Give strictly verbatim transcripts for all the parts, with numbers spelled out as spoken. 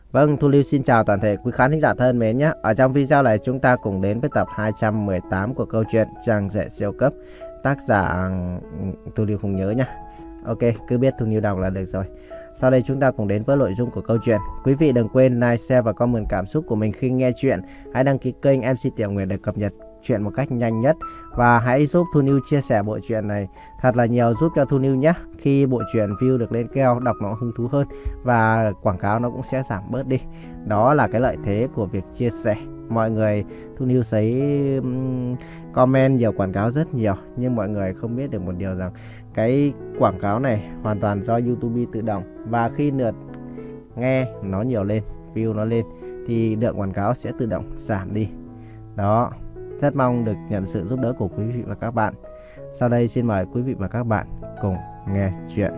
Vâng, Thu Lưu xin chào toàn thể quý khán thính giả thân mến nhé. Ở trong video này chúng ta cùng đến với tập hai trăm mười tám của câu chuyện Chàng Rể Siêu Cấp. Tác giả Thu Lưu không nhớ nhé. Ok, cứ biết Thu Lưu đọc là được rồi. Sau đây chúng ta cùng đến với nội dung của câu chuyện. Quý vị đừng quên like, share và comment cảm xúc của mình khi nghe chuyện. Hãy đăng ký kênh em xê Tiểu Nguyệt để cập nhật chuyện một cách nhanh nhất. Và hãy giúp Thu Lưu chia sẻ bộ truyện này thật là nhiều giúp cho Thu Lưu nhé. Khi bộ truyện view được lên cao, đọc nó hứng thú hơn và quảng cáo nó cũng sẽ giảm bớt đi. Đó là cái lợi thế của việc chia sẻ. Mọi người, Thu Lưu thấy comment nhiều quảng cáo rất nhiều, nhưng mọi người không biết được một điều rằng cái quảng cáo này hoàn toàn do YouTube tự động. Và khi lượt nghe nó nhiều lên, view nó lên thì lượng quảng cáo sẽ tự động giảm đi. Đó, rất mong được nhận sự giúp đỡ của quý vị và các bạn. Sau đây xin mời quý vị và các bạn cùng nghe chuyện.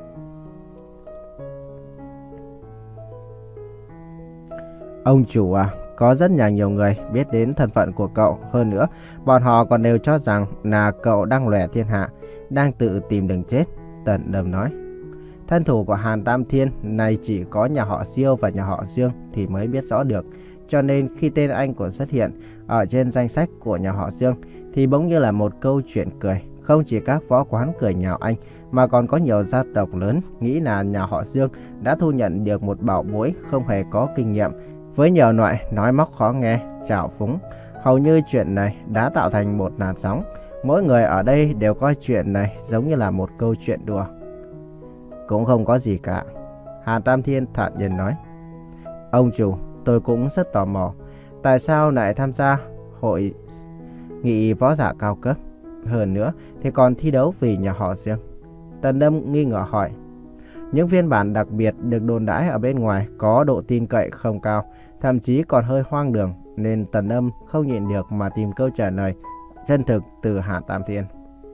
Ông chủ à, có rất là nhiều người biết đến thân phận của cậu. Hơn nữa, bọn họ còn đều cho rằng là cậu đang lòe thiên hạ, đang tự tìm đường chết. Tần Đâm nói. Thân thủ của Hàn Tam Thiên này chỉ có nhà họ Diêu và nhà họ Dương thì mới biết rõ được. Cho nên khi tên anh của xuất hiện ở trên danh sách của nhà họ Dương thì bỗng như là một câu chuyện cười. Không chỉ các võ quán cười nhạo anh mà còn có nhiều gia tộc lớn nghĩ là nhà họ Dương đã thu nhận được một bảo bối không hề có kinh nghiệm, với nhiều loại nói móc khó nghe, trào phúng. Hầu như chuyện này đã tạo thành một làn sóng. Mỗi người ở đây đều coi chuyện này giống như là một câu chuyện đùa. Cũng không có gì cả, Hàn Tam Thiên thản nhiên nói. Ông chủ, tôi cũng rất tò mò, tại sao lại tham gia hội nghị võ giả cao cấp? Hơn nữa thì còn thi đấu vì nhà họ Dương. Tần Đâm nghi ngờ hỏi. Những phiên bản đặc biệt được đồn đãi ở bên ngoài có độ tin cậy không cao, thậm chí còn hơi hoang đường, nên Tần Đâm không nhịn được mà tìm câu trả lời chân thực từ Hàn Tam Thiên.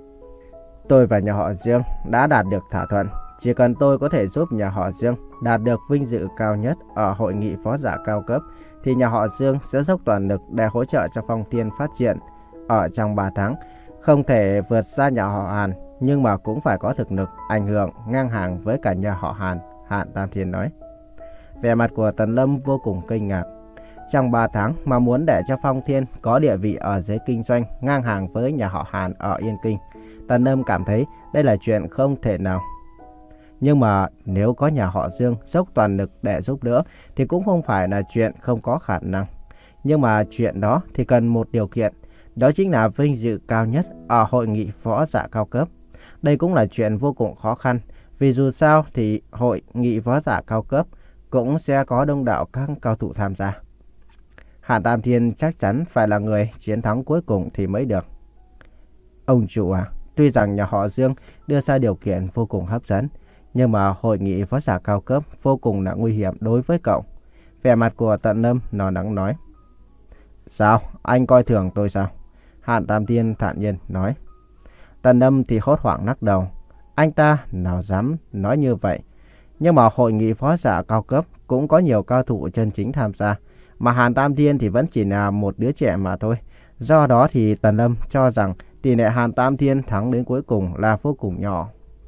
Tôi và nhà họ Dương đã đạt được thỏa thuận, chỉ cần tôi có thể giúp nhà họ Dương đạt được vinh dự cao nhất ở hội nghị võ giả cao cấp thì nhà họ Dương sẽ dốc toàn lực để hỗ trợ cho Phong Thiên phát triển. Ở trong ba tháng, không thể vượt xa nhà họ Hàn, nhưng mà cũng phải có thực lực ảnh hưởng ngang hàng với cả nhà họ Hàn, Hàn Tam Thiên nói. Vẻ mặt của Tần Lâm vô cùng kinh ngạc. Trong ba tháng mà muốn để cho Phong Thiên có địa vị ở giới kinh doanh ngang hàng với nhà họ Hàn ở Yên Kinh, Tần Lâm cảm thấy đây là chuyện không thể nào. Nhưng mà nếu có nhà họ Dương dốc toàn lực để giúp đỡ thì cũng không phải là chuyện không có khả năng. Nhưng mà chuyện đó thì cần một điều kiện, đó chính là vinh dự cao nhất ở hội nghị võ giả cao cấp. Đây cũng là chuyện vô cùng khó khăn, vì dù sao thì hội nghị võ giả cao cấp cũng sẽ có đông đảo các cao thủ tham gia. Hàn Tam Thiên chắc chắn phải là người chiến thắng cuối cùng thì mới được. Ông chủ à, tuy rằng nhà họ Dương đưa ra điều kiện vô cùng hấp dẫn, nhưng mà hội nghị võ giả cao cấp vô cùng là nguy hiểm đối với cậu. Vẻ mặt của Tần Lâm nó nắng nói. Sao? Anh coi thường tôi sao? Hàn Tam Thiên thản nhiên nói. Tần Lâm thì hốt hoảng lắc đầu. Anh ta nào dám nói như vậy. Nhưng mà hội nghị võ giả cao cấp cũng có nhiều cao thủ chân chính tham gia. Mà Hàn Tam Thiên thì vẫn chỉ là một đứa trẻ mà thôi. Do đó thì Tần Lâm cho rằng tỷ lệ Hàn Tam Thiên thắng đến cuối cùng là vô cùng nhỏ.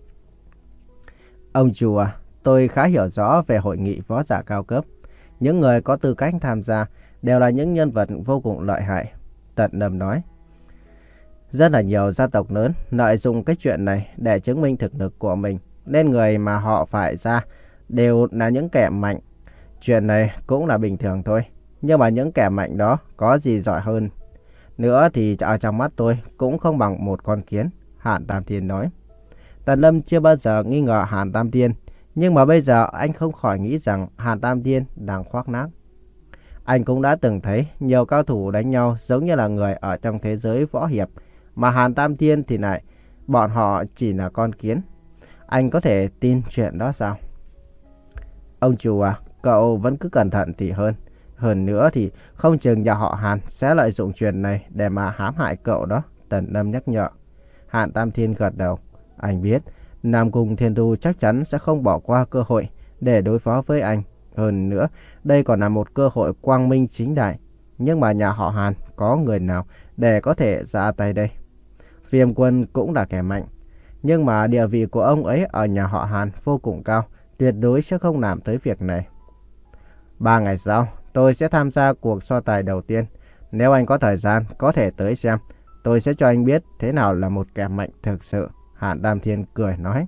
Ông chủ à, tôi khá hiểu rõ về hội nghị võ giả cao cấp. Những người có tư cách tham gia đều là những nhân vật vô cùng lợi hại. Tần Lâm nói. Rất là nhiều gia tộc lớn lợi dụng cái chuyện này để chứng minh thực lực của mình, nên người mà họ phải ra đều là những kẻ mạnh. Chuyện này cũng là bình thường thôi. Nhưng mà những kẻ mạnh đó có gì giỏi hơn nữa thì ở trong mắt tôi cũng không bằng một con kiến, Hàn Tam Thiên nói. Tần Lâm chưa bao giờ nghi ngờ Hàn Tam Thiên, nhưng mà bây giờ anh không khỏi nghĩ rằng Hàn Tam Thiên đang khoác lác. Anh cũng đã từng thấy nhiều cao thủ đánh nhau giống như là người ở trong thế giới võ hiệp, mà Hàn Tam Thiên thì lại bọn họ chỉ là con kiến. Anh có thể tin chuyện đó sao? Ông chủ à, cậu vẫn cứ cẩn thận thì hơn. Hơn nữa thì không chừng nhà họ Hàn sẽ lợi dụng chuyện này để mà hãm hại cậu đó, Tần Lâm nhắc nhở. Hàn Tam Thiên gật đầu. Anh biết Nam Cung Thiên Tu chắc chắn sẽ không bỏ qua cơ hội để đối phó với anh. Hơn nữa, đây còn là một cơ hội quang minh chính đại. Nhưng mà nhà họ Hàn có người nào để có thể ra tay đây? Viêm Quân cũng là kẻ mạnh, nhưng mà địa vị của ông ấy ở nhà họ Hàn vô cùng cao, tuyệt đối sẽ không làm tới việc này. Ba ngày sau, tôi sẽ tham gia cuộc so tài đầu tiên. Nếu anh có thời gian, có thể tới xem. Tôi sẽ cho anh biết thế nào là một kẻ mạnh thực sự. Hàn Tam Thiên cười nói.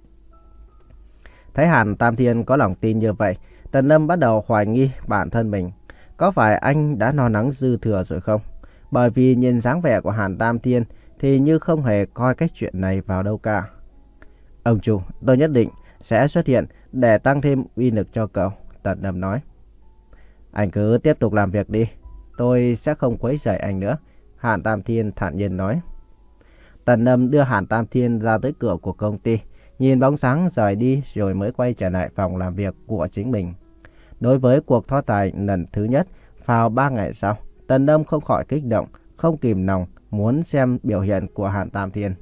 Thấy Hàn Tam Thiên có lòng tin như vậy, Tần Lâm bắt đầu hoài nghi bản thân mình. Có phải anh đã no nắng dư thừa rồi không? Bởi vì nhìn dáng vẻ của Hàn Tam Thiên thì như không hề coi cái chuyện này vào đâu cả. Ông chủ, tôi nhất định sẽ xuất hiện để tăng thêm uy lực cho cậu, Tần Lâm nói. Anh cứ tiếp tục làm việc đi, tôi sẽ không quấy rầy anh nữa, Hàn Tam Thiên thản nhiên nói. Tần Lâm đưa Hàn Tam Thiên ra tới cửa của công ty, nhìn bóng dáng rời đi rồi mới quay trở lại phòng làm việc của chính mình. Đối với cuộc so tài lần thứ nhất vào ba ngày sau, Tần Lâm không khỏi kích động, không kìm lòng muốn xem biểu hiện của Hàn Tam Thiên.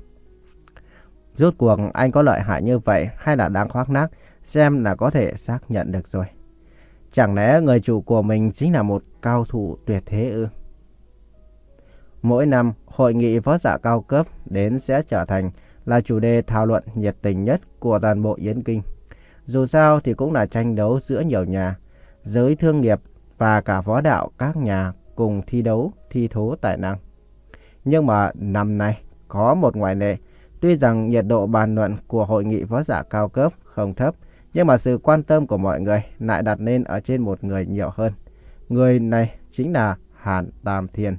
Rốt cuộc anh có lợi hại như vậy hay là đang khoác lác, xem là có thể xác nhận được rồi. Chẳng lẽ người chủ của mình chính là một cao thủ tuyệt thế ư? Mỗi năm, hội nghị võ giả cao cấp đến sẽ trở thành là chủ đề thảo luận nhiệt tình nhất của toàn bộ Yến Kinh. Dù sao thì cũng là tranh đấu giữa nhiều nhà, giới thương nghiệp và cả võ đạo các nhà cùng thi đấu, thi thố tài năng. Nhưng mà năm nay có một ngoại lệ. Tuy rằng nhiệt độ bàn luận của hội nghị võ giả cao cấp không thấp, nhưng mà sự quan tâm của mọi người lại đặt lên ở trên một người nhiều hơn. Người này chính là Hàn Tam Thiên.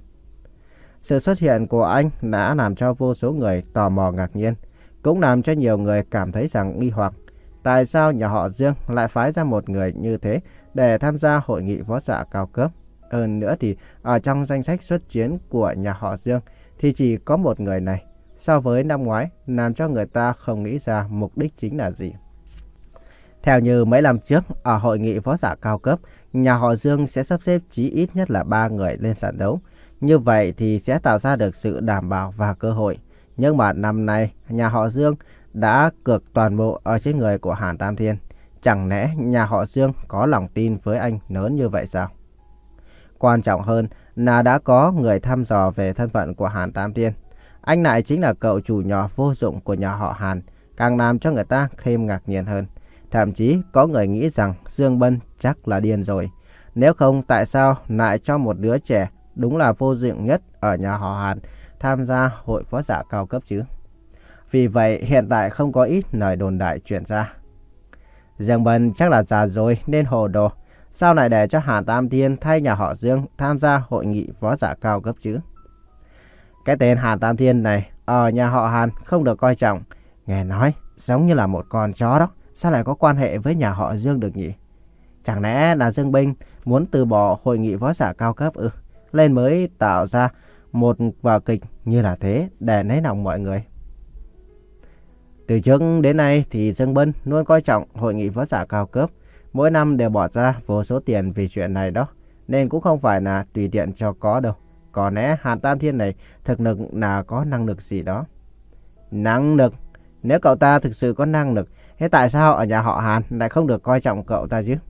Sự xuất hiện của anh đã làm cho vô số người tò mò ngạc nhiên, cũng làm cho nhiều người cảm thấy rằng nghi hoặc. Tại sao nhà họ Dương lại phái ra một người như thế để tham gia hội nghị võ giả cao cấp? Hơn nữa thì ở trong danh sách xuất chiến của nhà họ Dương thì chỉ có một người này. So với năm ngoái, làm cho người ta không nghĩ ra mục đích chính là gì. Theo như mấy năm trước, ở hội nghị võ giả cao cấp, nhà họ Dương sẽ sắp xếp chí ít nhất là ba người lên sàn đấu. Như vậy thì sẽ tạo ra được sự đảm bảo và cơ hội. Nhưng mà năm nay, nhà họ Dương đã cược toàn bộ ở trên người của Hàn Tam Thiên. Chẳng lẽ nhà họ Dương có lòng tin với anh lớn như vậy sao? Quan trọng hơn là đã có người thăm dò về thân phận của Hàn Tam Thiên. Anh lại chính là cậu chủ nhỏ vô dụng của nhà họ Hàn, càng làm cho người ta thêm ngạc nhiên hơn. Thậm chí có người nghĩ rằng Dương Bân chắc là điên rồi. Nếu không tại sao lại cho một đứa trẻ đúng là vô dụng nhất ở nhà họ Hàn tham gia hội võ giả cao cấp chứ? Vì vậy hiện tại không có ít lời đồn đại truyền ra. Dương Bân chắc là già rồi nên hồ đồ. Sao lại để cho Hàn Tam Thiên thay nhà họ Dương tham gia hội nghị võ giả cao cấp chứ? Cái tên Hàn Tam Thiên này ở nhà họ Hàn không được coi trọng. Nghe nói giống như là một con chó đó. Sao lại có quan hệ với nhà họ Dương được nhỉ? Chẳng lẽ là Dương Binh muốn từ bỏ hội nghị võ giả cao cấp ư? Lên mới tạo ra một vở kịch như là thế để lấy lòng mọi người. Từ trước đến nay thì Dương Bân luôn coi trọng hội nghị võ giả cao cấp. Mỗi năm đều bỏ ra vô số tiền vì chuyện này đó. Nên cũng không phải là tùy tiện cho có đâu. Có lẽ Hàn Tam Thiên này thực lực là có năng lực gì đó. Năng lực? Nếu cậu ta thực sự có năng lực, thế tại sao ở nhà họ Hàn lại không được coi trọng cậu ta chứ?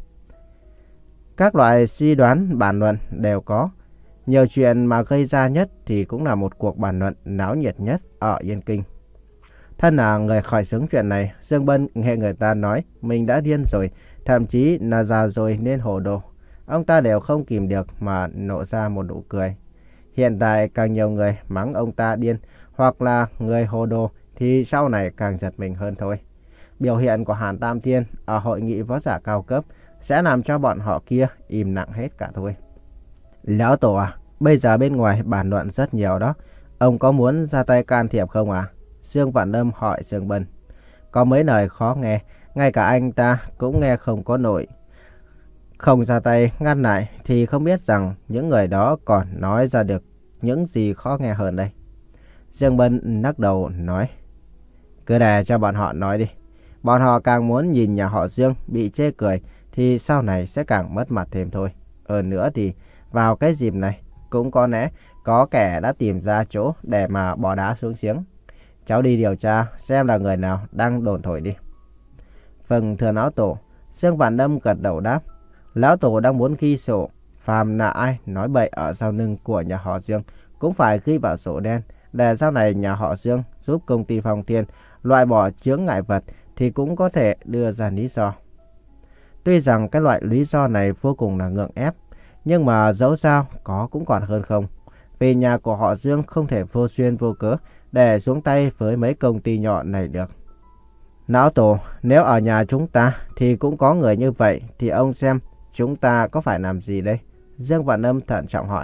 Các loại suy đoán bàn luận đều có. Nhiều chuyện mà gây ra nhất thì cũng là một cuộc bàn luận náo nhiệt nhất ở Yên Kinh. Thân là người khởi xướng chuyện này, Dương Bân nghe người ta nói mình đã điên rồi, thậm chí là già rồi nên hồ đồ. Ông ta đều không kìm được mà nổ ra một nụ cười. Hiện tại càng nhiều người mắng ông ta điên hoặc là người hồ đồ thì sau này càng giật mình hơn thôi. Biểu hiện của Hàn Tam Thiên ở hội nghị võ giả cao cấp sẽ làm cho bọn họ kia im lặng hết cả thôi. Lão Tổ à, bây giờ bên ngoài bàn luận rất nhiều đó. Ông có muốn ra tay can thiệp không à? Dương Vạn Lâm hỏi Dương Bân. Có mấy lời khó nghe, ngay cả anh ta cũng nghe không có nổi. Không ra tay ngăn lại thì không biết rằng những người đó còn nói ra được những gì khó nghe hơn đây. Dương Bân lắc đầu nói. Cứ để cho bọn họ nói đi. Bọn họ càng muốn nhìn nhà họ Dương bị chê cười thì sau này sẽ càng mất mặt thêm thôi. Hơn nữa thì vào cái dịp này cũng có lẽ có kẻ đã tìm ra chỗ để mà bỏ đá xuống giếng. Cháu đi điều tra xem là người nào đang đồn thổi đi. Vâng thưa lão Tổ. Dương Vạn Lâm gật đầu đáp. Lão Tổ đang muốn ghi sổ. Phàm là ai nói bậy ở sau lưng của nhà họ Dương cũng phải ghi vào sổ đen. Để sau này nhà họ Dương giúp công ty Phong Thiên loại bỏ chướng ngại vật thì cũng có thể đưa ra lý do. Tuy rằng cái loại lý do này vô cùng là ngượng ép, nhưng mà dẫu sao có cũng còn hơn không. Vì nhà của họ Dương không thể vô duyên vô cớ để xuống tay với mấy công ty nhỏ này được. Lão Tổ, nếu ở nhà chúng ta thì cũng có người như vậy, thì ông xem chúng ta có phải làm gì đây? Dương Vạn Âm thận trọng hỏi.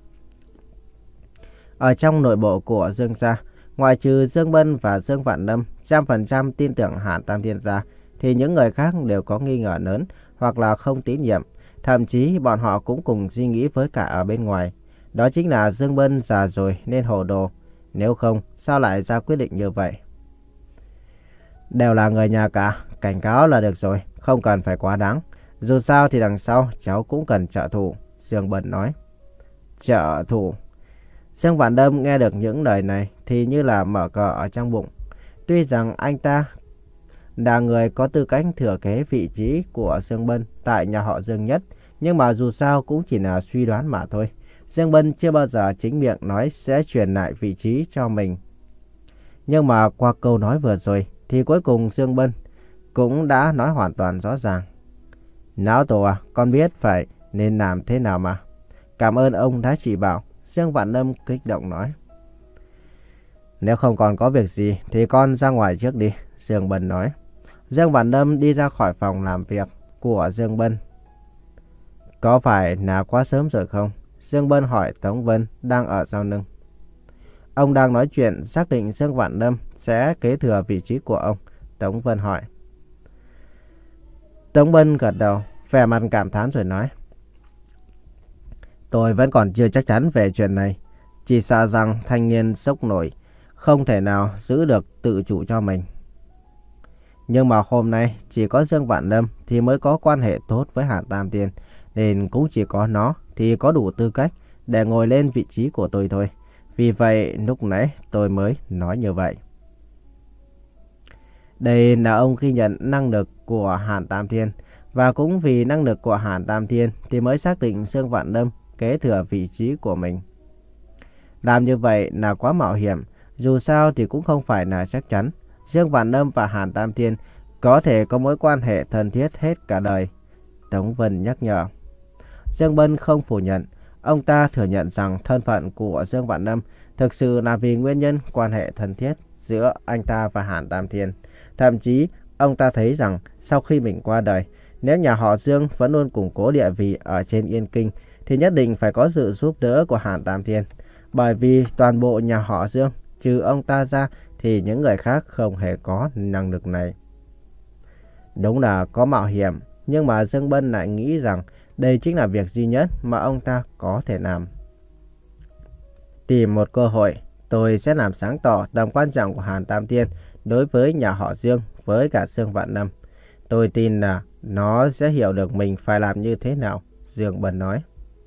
Ở trong nội bộ của Dương gia, ngoại trừ Dương Bân và Dương Vạn Âm trăm phần trăm tin tưởng Hàn Tam Thiên gia, thì những người khác đều có nghi ngờ lớn hoặc là không tín nhiệm. Thậm chí bọn họ cũng cùng suy nghĩ với cả ở bên ngoài. Đó chính là Dương Bân già rồi nên hồ đồ. Nếu không, sao lại ra quyết định như vậy? Đều là người nhà cả, cảnh cáo là được rồi, không cần phải quá đáng. Dù sao thì đằng sau cháu cũng cần trợ thủ, Dương Bân nói. Trợ thủ? Dương Vạn Âm nghe được những lời này thì như là mở cờ ở trong bụng. Tuy rằng anh ta là người có tư cách thừa kế vị trí của Dương Bân tại nhà họ Dương nhất, nhưng mà dù sao cũng chỉ là suy đoán mà thôi. Dương Bân chưa bao giờ chính miệng nói sẽ truyền lại vị trí cho mình. Nhưng mà qua câu nói vừa rồi thì cuối cùng Dương Bân cũng đã nói hoàn toàn rõ ràng. Lão Tổ à, con biết phải nên làm thế nào mà. Cảm ơn ông đã chỉ bảo, Dương Vạn Âm kích động nói. Nếu không còn có việc gì thì con ra ngoài trước đi, Dương Bân nói. Dương Vạn Âm đi ra khỏi phòng làm việc của Dương Bân. Có phải là quá sớm rồi không? Dương Bân hỏi Tống Vân đang ở sau lưng. Ông đang nói chuyện xác định Dương Vạn Âm sẽ kế thừa vị trí của ông, Tống Vân hỏi. Tống Vân gật đầu, vẻ mặt cảm thán rồi nói. Tôi vẫn còn chưa chắc chắn về chuyện này. Chỉ sợ rằng thanh niên sốc nổi, không thể nào giữ được tự chủ cho mình. Nhưng mà hôm nay chỉ có Dương Vạn Âm thì mới có quan hệ tốt với Hàn Tam Thiên, nên cũng chỉ có nó thì có đủ tư cách để ngồi lên vị trí của tôi thôi. Vì vậy lúc nãy tôi mới nói như vậy. Đây là ông ghi nhận năng lực của Hàn Tam Thiên, và cũng vì năng lực của Hàn Tam Thiên thì mới xác định Dương Vạn Âm kế thừa vị trí của mình. Làm như vậy là quá mạo hiểm, dù sao thì cũng không phải là chắc chắn. Dương Vạn Âm và Hàn Tam Thiên có thể có mối quan hệ thân thiết hết cả đời, Tống Vân nhắc nhở. Dương Bân không phủ nhận, ông ta thừa nhận rằng thân phận của Dương Vạn Âm thực sự là vì nguyên nhân quan hệ thân thiết giữa anh ta và Hàn Tam Thiên. Thậm chí, ông ta thấy rằng sau khi mình qua đời, nếu nhà họ Dương vẫn luôn củng cố địa vị ở trên Yên Kinh, thì nhất định phải có sự giúp đỡ của Hàn Tam Thiên. Bởi vì toàn bộ nhà họ Dương, trừ ông ta ra, thì những người khác không hề có năng lực này. Đúng là có mạo hiểm, nhưng mà Dương Bân lại nghĩ rằng đây chính là việc duy nhất mà ông ta có thể làm. Tìm một cơ hội, tôi sẽ làm sáng tỏ tầm quan trọng của Hàn Tam Thiên đối với nhà họ Dương với cả Dương Vạn Âm. Tôi tin là nó sẽ hiểu được mình phải làm như thế nào, Dương Bân nói.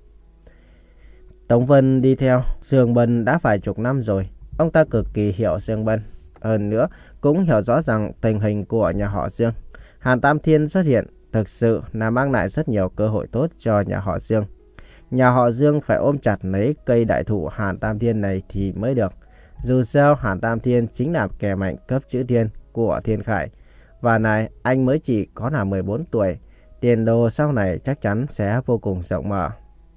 Tống Vân đi theo Dương Bân đã vài chục năm rồi. Ông ta cực kỳ hiểu Dương Bân. Hơn nữa, cũng hiểu rõ rằng tình hình của nhà họ Dương. Hàn Tam Thiên xuất hiện thực sự là mang lại rất nhiều cơ hội tốt cho nhà họ Dương. Nhà họ Dương phải ôm chặt lấy cây đại thụ Hàn Tam Thiên này thì mới được. Dù sao Hàn Tam Thiên chính là kẻ mạnh cấp chữ thiên của Thiên Khải. Và này, anh mới chỉ có là mười bốn tuổi. Tiền đồ sau này chắc chắn sẽ vô cùng rộng mở.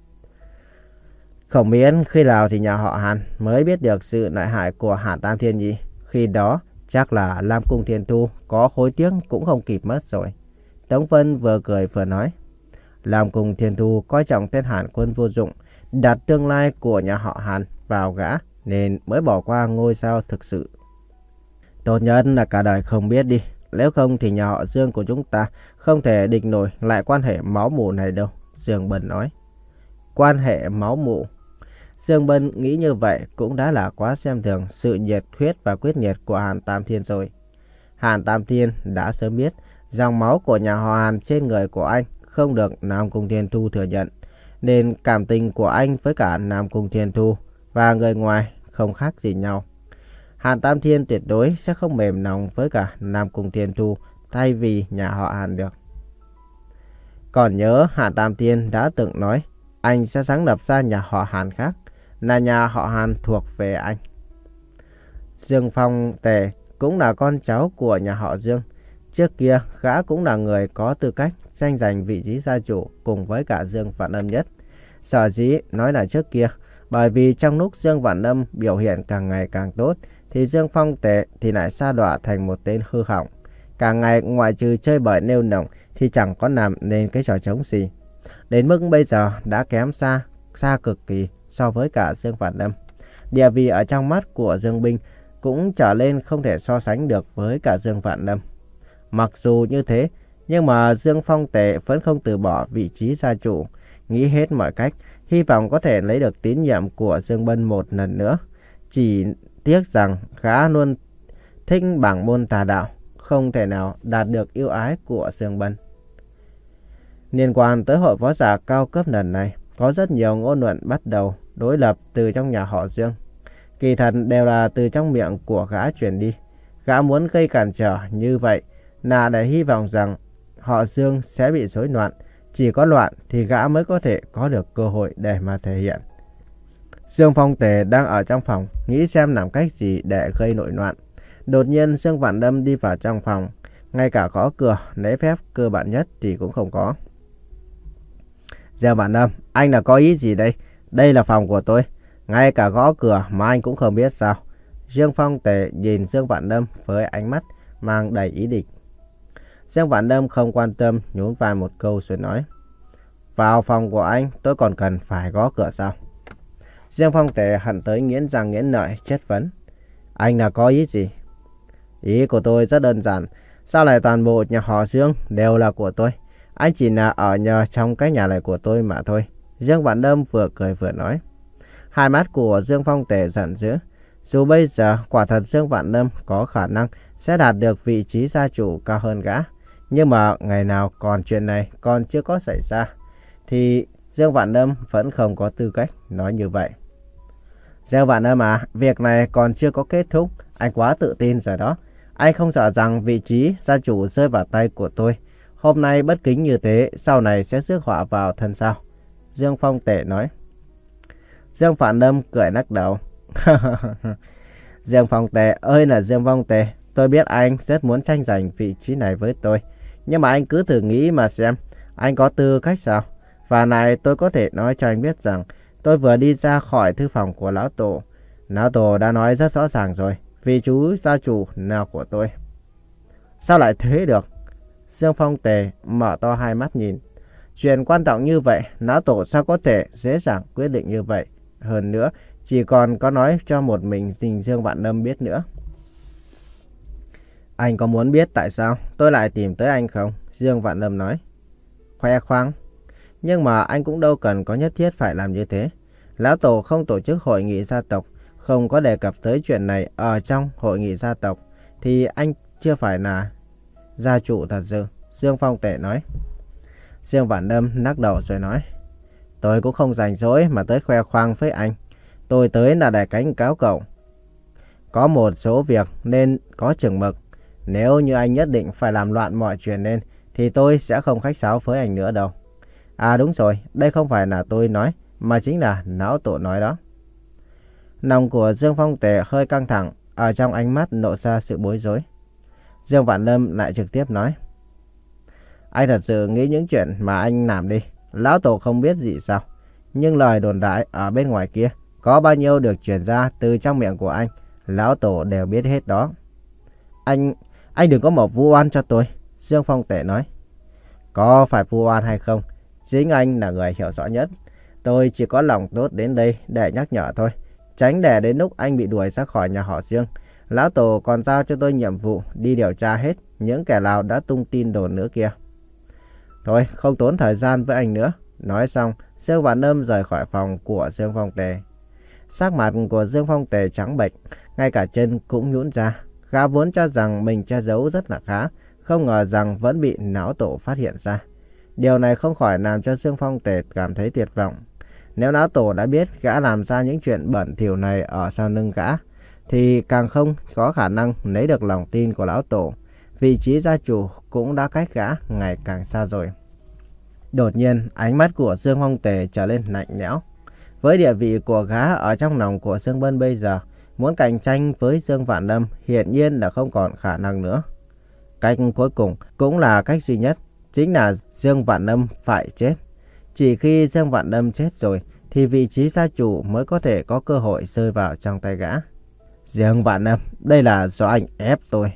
Không biết khi nào thì nhà họ Hàn mới biết được sự lợi hại của Hàn Tam Thiên nhỉ? Khi đó chắc là Lam Cung Thiên Thu có hối tiếc cũng không kịp mất rồi. Tống Vân vừa cười vừa nói. Lam Cung Thiên Thu coi trọng tên Hàn Quân vô dụng, đặt tương lai của nhà họ Hàn vào gã nên mới bỏ qua ngôi sao thực sự. Tốt nhất là cả đời không biết đi. Nếu không thì nhà họ Dương của chúng ta không thể địch nổi lại quan hệ máu mủ này đâu, Dương Bân nói. Quan hệ máu mủ? Dương Bân nghĩ như vậy cũng đã là quá xem thường sự nhiệt huyết và quyết liệt của Hàn Tam Thiên rồi. Hàn Tam Thiên đã sớm biết dòng máu của nhà họ Hàn trên người của anh không được Nam Cung Thiên Thu thừa nhận, nên cảm tình của anh với cả Nam Cung Thiên Thu và người ngoài không khác gì nhau. Hàn Tam Thiên tuyệt đối sẽ không mềm lòng với cả Nam Cung Thiên Thu thay vì nhà họ Hàn được. Còn nhớ Hàn Tam Thiên đã từng nói anh sẽ sáng lập ra nhà họ Hàn khác, là nhà họ Hàn thuộc về anh. Dương Phong Tề cũng là con cháu của nhà họ Dương. Trước kia gã cũng là người có tư cách tranh giành vị trí gia chủ cùng với cả Dương Vạn Âm nhất. Sở dĩ nói là trước kia, bởi vì trong lúc Dương Vạn Âm biểu hiện càng ngày càng tốt, thì Dương Phong Tề thì lại sa đọa thành một tên hư hỏng. Cả ngày ngoại trừ chơi bời nêu nồng thì chẳng có làm nên cái trò trống gì. Đến mức bây giờ đã kém xa, xa cực kỳ so với cả Dương Vạn Âm. Địa vị ở trong mắt của Dương Binh cũng trở lên không thể so sánh được với cả Dương Vạn Âm. Mặc dù như thế, nhưng mà Dương Phong Tề vẫn không từ bỏ vị trí gia chủ, nghĩ hết mọi cách, hy vọng có thể lấy được tín nhiệm của Dương Bân một lần nữa. Chỉ tiếc rằng gã luôn thích bảng môn tà đạo, không thể nào đạt được yêu ái của Dương Bân. Liên quan tới hội võ giả cao cấp lần này, có rất nhiều ngôn luận bắt đầu đối lập từ trong nhà họ Dương. Kỳ thật đều là từ trong miệng của gã truyền đi. Gã muốn gây cản trở như vậy là để hy vọng rằng họ Dương sẽ bị rối loạn. Chỉ có loạn thì gã mới có thể có được cơ hội để mà thể hiện. Dương Phong Tề đang ở trong phòng, nghĩ xem làm cách gì để gây nội loạn. Đột nhiên Dương Vạn Âm đi vào trong phòng, ngay cả gõ cửa, lễ phép cơ bản nhất thì cũng không có. Dương Vạn Âm, anh là có ý gì đây? Đây là phòng của tôi, ngay cả gõ cửa mà anh cũng không biết sao? Dương Phong Tề nhìn Dương Vạn Âm với ánh mắt mang đầy ý định. Dương Vạn Âm không quan tâm, nhún vai một câu rồi nói: vào phòng của anh tôi còn cần phải gõ cửa sao? Dương Phong Tề hận tới nghiến răng nghiến lợi chất vấn: anh là có ý gì? Ý của tôi rất đơn giản, sao lại toàn bộ nhà họ Dương đều là của tôi? Anh chỉ là ở nhờ trong cái nhà này của tôi mà thôi. Dương Vạn Âm vừa cười vừa nói. Hai mắt của Dương Phong Tề giận dữ. Dù bây giờ quả thật Dương Vạn Âm có khả năng sẽ đạt được vị trí gia chủ cao hơn gã, nhưng mà ngày nào còn chuyện này còn chưa có xảy ra, thì Dương Vạn Âm vẫn không có tư cách nói như vậy. Dương Vạn Âm à, việc này còn chưa có kết thúc, anh quá tự tin rồi đó. Anh không sợ rằng vị trí gia chủ rơi vào tay của tôi. Hôm nay bất kính như thế, sau này sẽ rước họa vào thân sao? Dương Phong Tề nói. Dương Vạn Âm cười lắc đầu. Dương Phong Tề ơi là Dương Phong Tề, tôi biết anh rất muốn tranh giành vị trí này với tôi. Nhưng mà anh cứ thử nghĩ mà xem, anh có tư cách sao? Và này tôi có thể nói cho anh biết rằng tôi vừa đi ra khỏi thư phòng của Lão Tổ. Lão Tổ đã nói rất rõ ràng rồi, vị chú gia chủ nào của tôi. Sao lại thế được? Dương Phong Tề mở to hai mắt nhìn. Chuyện quan trọng như vậy, Lão Tổ sao có thể dễ dàng quyết định như vậy? Hơn nữa, chỉ còn có nói cho một mình tình Dương Vạn Âm biết nữa. Anh có muốn biết tại sao tôi lại tìm tới anh không? Dương Vạn Âm nói. Khoe khoang. Nhưng mà anh cũng đâu cần có nhất thiết phải làm như thế. Lão Tổ không tổ chức hội nghị gia tộc, không có đề cập tới chuyện này ở trong hội nghị gia tộc, thì anh chưa phải là gia chủ thật sự. Dương Phong Tề nói. Dương Vạn Âm lắc đầu rồi nói. Tôi cũng không rảnh rỗi mà tới khoe khoang với anh. Tôi tới là để cảnh cáo cậu. Có một số việc nên có chừng mực. Nếu như anh nhất định phải làm loạn mọi chuyện lên, thì tôi sẽ không khách sáo với anh nữa đâu. À đúng rồi, đây không phải là tôi nói, mà chính là Lão Tổ nói đó. Lòng của Dương Phong Tề hơi căng thẳng, ở trong ánh mắt lộ ra sự bối rối. Dương Vạn Âm lại trực tiếp nói. Anh thật sự nghĩ những chuyện mà anh làm đi, Lão Tổ không biết gì sao? Nhưng lời đồn đại ở bên ngoài kia, có bao nhiêu được truyền ra từ trong miệng của anh, Lão Tổ đều biết hết đó. Anh, anh đừng có mở vu oan cho tôi, Dương Phong Tề nói. Có phải vu oan hay không, chính anh là người hiểu rõ nhất. Tôi chỉ có lòng tốt đến đây để nhắc nhở thôi, tránh để đến lúc anh bị đuổi ra khỏi nhà họ Dương. Lão Tổ còn giao cho tôi nhiệm vụ đi điều tra hết những kẻ nào đã tung tin đồn nữa kia. Thôi, không tốn thời gian với anh nữa. Nói xong, Dương Vạn Âm rời khỏi phòng của Dương Phong Tề. Sắc mặt của Dương Phong Tề trắng bệch, ngay cả chân cũng nhũn ra. Gã vốn cho rằng mình che giấu rất là khá, không ngờ rằng vẫn bị Lão Tổ phát hiện ra. Điều này không khỏi làm cho Dương Phong Tề cảm thấy tuyệt vọng. Nếu Lão Tổ đã biết gã làm ra những chuyện bẩn thỉu này ở sau lưng gã, thì càng không có khả năng lấy được lòng tin của Lão Tổ. Vị trí gia chủ cũng đã cách gã ngày càng xa rồi. Đột nhiên, ánh mắt của Dương Phong Tề trở lên lạnh lẽo. Với địa vị của gã ở trong lòng của Dương Bân bây giờ, muốn cạnh tranh với Dương Vạn Âm hiển nhiên là không còn khả năng nữa. Cách cuối cùng cũng là cách duy nhất, chính là Dương Vạn Lâm phải chết. Chỉ khi Dương Vạn Lâm chết rồi thì vị trí gia chủ mới có thể có cơ hội rơi vào trong tay gã. Dương Vạn Lâm, đây là do anh ép tôi.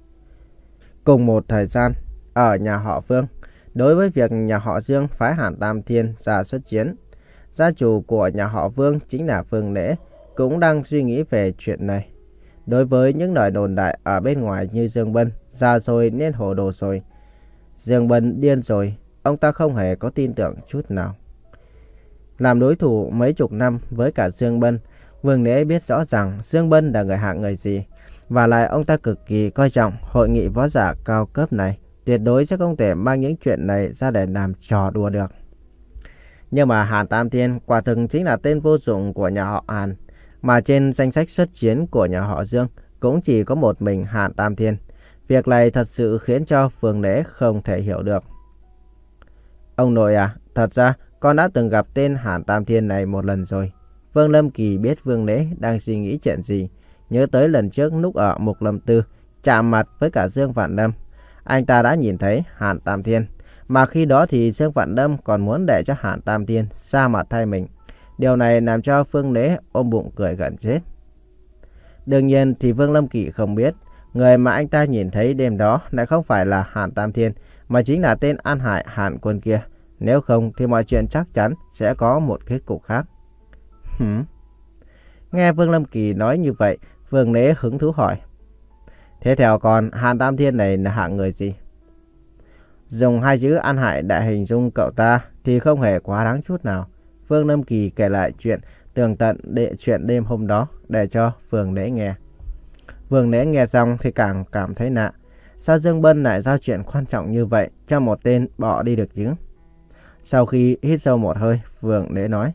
Cùng một thời gian, ở nhà họ Vương, đối với việc nhà họ Dương phái Hàn Tam Thiên ra xuất chiến, gia chủ của nhà họ Vương chính là Vương Lễ cũng đang suy nghĩ về chuyện này. Đối với những lời đồn đại ở bên ngoài như Dương Bân già rồi nên hồ đồ rồi, Dương Bân điên rồi, ông ta không hề có tin tưởng chút nào. Làm đối thủ mấy chục năm với cả Dương Bân, Vương Lễ biết rõ rằng Dương Bân là người hạng người gì, và lại ông ta cực kỳ coi trọng hội nghị võ giả cao cấp này, tuyệt đối sẽ không thể mang những chuyện này ra để làm trò đùa được. Nhưng mà Hàn Tam Thiên quả thực chính là tên vô dụng của nhà họ Hàn, mà trên danh sách xuất chiến của nhà họ Dương cũng chỉ có một mình Hàn Tam Thiên. Việc này thật sự khiến cho Vương Lễ không thể hiểu được. Ông nội à, thật ra con đã từng gặp tên Hàn Tam Thiên này một lần rồi. Vương Lâm Kỳ biết Vương Lễ đang suy nghĩ chuyện gì, nhớ tới lần trước lúc ở Mục Lâm Tư chạm mặt với cả Dương Vạn Lâm, anh ta đã nhìn thấy Hàn Tam Thiên, mà khi đó thì Dương Vạn Lâm còn muốn để cho Hàn Tam Thiên xa mặt thay mình. Điều này làm cho Vương Lễ ôm bụng cười gần chết. Đương nhiên thì Vương Lâm Kỳ không biết, người mà anh ta nhìn thấy đêm đó lại không phải là Hàn Tam Thiên, mà chính là tên An Hải Hàn Quân kia. Nếu không thì mọi chuyện chắc chắn sẽ có một kết cục khác. Hửm? Nghe Vương Lâm Kỳ nói như vậy, Vương Lễ hứng thú hỏi. Thế theo con, Hàn Tam Thiên này là hạng người gì? Dùng hai chữ An Hải để hình dung cậu ta thì không hề quá đáng chút nào. Vương Lâm Kỳ kể lại chuyện tường tận đệ chuyện đêm hôm đó để cho Vương Lễ nghe. Vương Lễ nghe xong thì càng cảm thấy lạ. Sao Dương Bân lại giao chuyện quan trọng như vậy cho một tên bỏ đi được chứ? Sau khi hít sâu một hơi, Vương Lễ nói.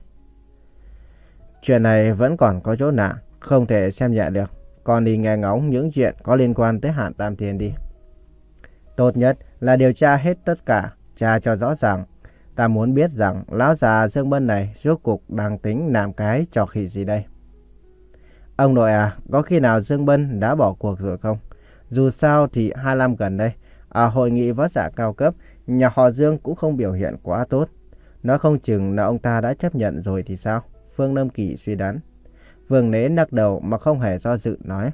Chuyện này vẫn còn có chỗ lạ, không thể xem nhẹ được. Con đi nghe ngóng những chuyện có liên quan tới Hàn Tam Thiên đi. Tốt nhất là điều tra hết tất cả, tra cho rõ ràng. Ta muốn biết rằng lão già Dương Bân này rốt cuộc đang tính làm cái trò khỉ gì đây. Ông nội à, có khi nào Dương Bân đã bỏ cuộc rồi không? Dù sao thì hai năm gần đây, ở hội nghị võ giả cao cấp, nhà họ Dương cũng không biểu hiện quá tốt. Nó không chừng là ông ta đã chấp nhận rồi thì sao? Vương Lâm Kỳ suy đoán. Vương Lễ lắc đầu mà không hề do dự nói.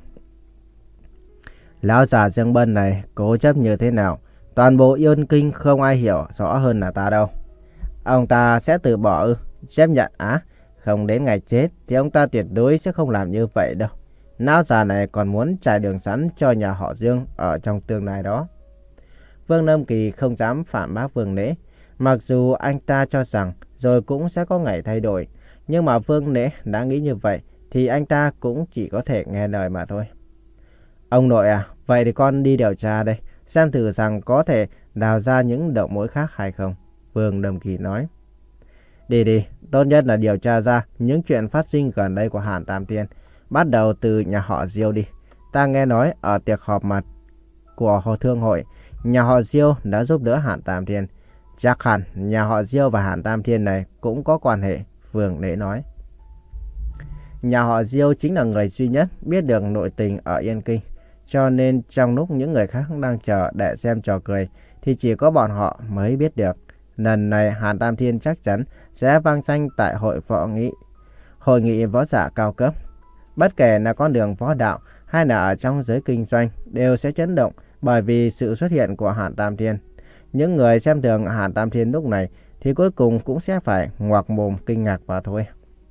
Lão già Dương Bân này cố chấp như thế nào, toàn bộ Yên Kinh không ai hiểu rõ hơn là ta đâu. Ông ta sẽ từ bỏ ư? Chấp nhận á? Không đến ngày chết thì ông ta tuyệt đối sẽ không làm như vậy đâu. Lão già này còn muốn trải đường sẵn cho nhà họ Dương ở trong tương lai đó. Vương Lâm Kỳ không dám phản bác Vương Lễ. Mặc dù anh ta cho rằng rồi cũng sẽ có ngày thay đổi, nhưng mà Vương Lễ đã nghĩ như vậy thì anh ta cũng chỉ có thể nghe lời mà thôi. Ông nội à, vậy thì con đi điều tra đây, xem thử rằng có thể đào ra những đầu mối khác hay không. Vương Lâm Kỳ nói. Đi đi, tốt nhất là điều tra ra những chuyện phát sinh gần đây của Hàn Tam Thiên, bắt đầu từ nhà họ Diêu đi. Ta nghe nói ở tiệc họp mặt của Hồ Thương hội, nhà họ Diêu đã giúp đỡ Hàn Tam Thiên. Chắc hẳn nhà họ Diêu và Hàn Tam Thiên này cũng có quan hệ, Vương Lễ nói. Nhà họ Diêu chính là người duy nhất biết được nội tình ở Yên Kinh, cho nên trong lúc những người khác đang chờ để xem trò cười thì chỉ có bọn họ mới biết được. Lần này Hàn Tam Thiên chắc chắn sẽ vang danh tại hội võ nghị, hội nghị võ giả cao cấp. Bất kể là con đường võ đạo hay là ở trong giới kinh doanh đều sẽ chấn động bởi vì sự xuất hiện của Hàn Tam Thiên. Những người xem thường Hàn Tam Thiên lúc này thì cuối cùng cũng sẽ phải ngoạc mồm kinh ngạc mà thôi.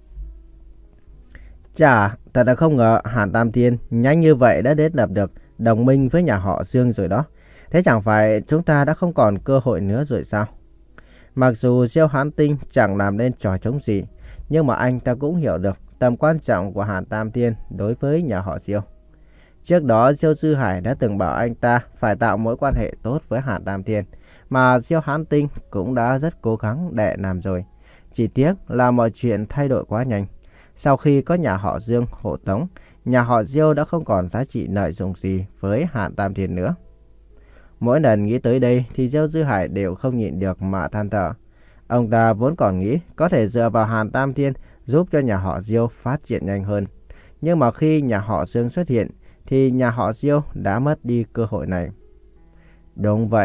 Chà, thật là không ngờ Hàn Tam Thiên nhanh như vậy đã đến lập được đồng minh với nhà họ Dương rồi đó. Thế chẳng phải chúng ta đã không còn cơ hội nữa rồi sao? Mặc dù Diêu Hán Tinh chẳng làm nên trò trống gì, nhưng mà anh ta cũng hiểu được tầm quan trọng của Hàn Tam Thiên đối với nhà họ Diêu. Trước đó Diêu Dư Hải đã từng bảo anh ta phải tạo mối quan hệ tốt với Hàn Tam Thiên, mà Diêu Hán Tinh cũng đã rất cố gắng để làm rồi. Chỉ tiếc là mọi chuyện thay đổi quá nhanh. Sau khi có nhà họ Dương hộ tống, nhà họ Diêu đã không còn giá trị lợi dụng gì với Hàn Tam Thiên nữa. Mỗi lần nghĩ tới đây thì Diêu Dư Hải đều không nhịn được mà than thở. Ông ta vốn còn nghĩ có thể dựa vào Hàn Tam Thiên giúp cho nhà họ Diêu phát triển nhanh hơn. Nhưng mà khi nhà họ Dương xuất hiện thì nhà họ Diêu đã mất đi cơ hội này. Đúng vậy,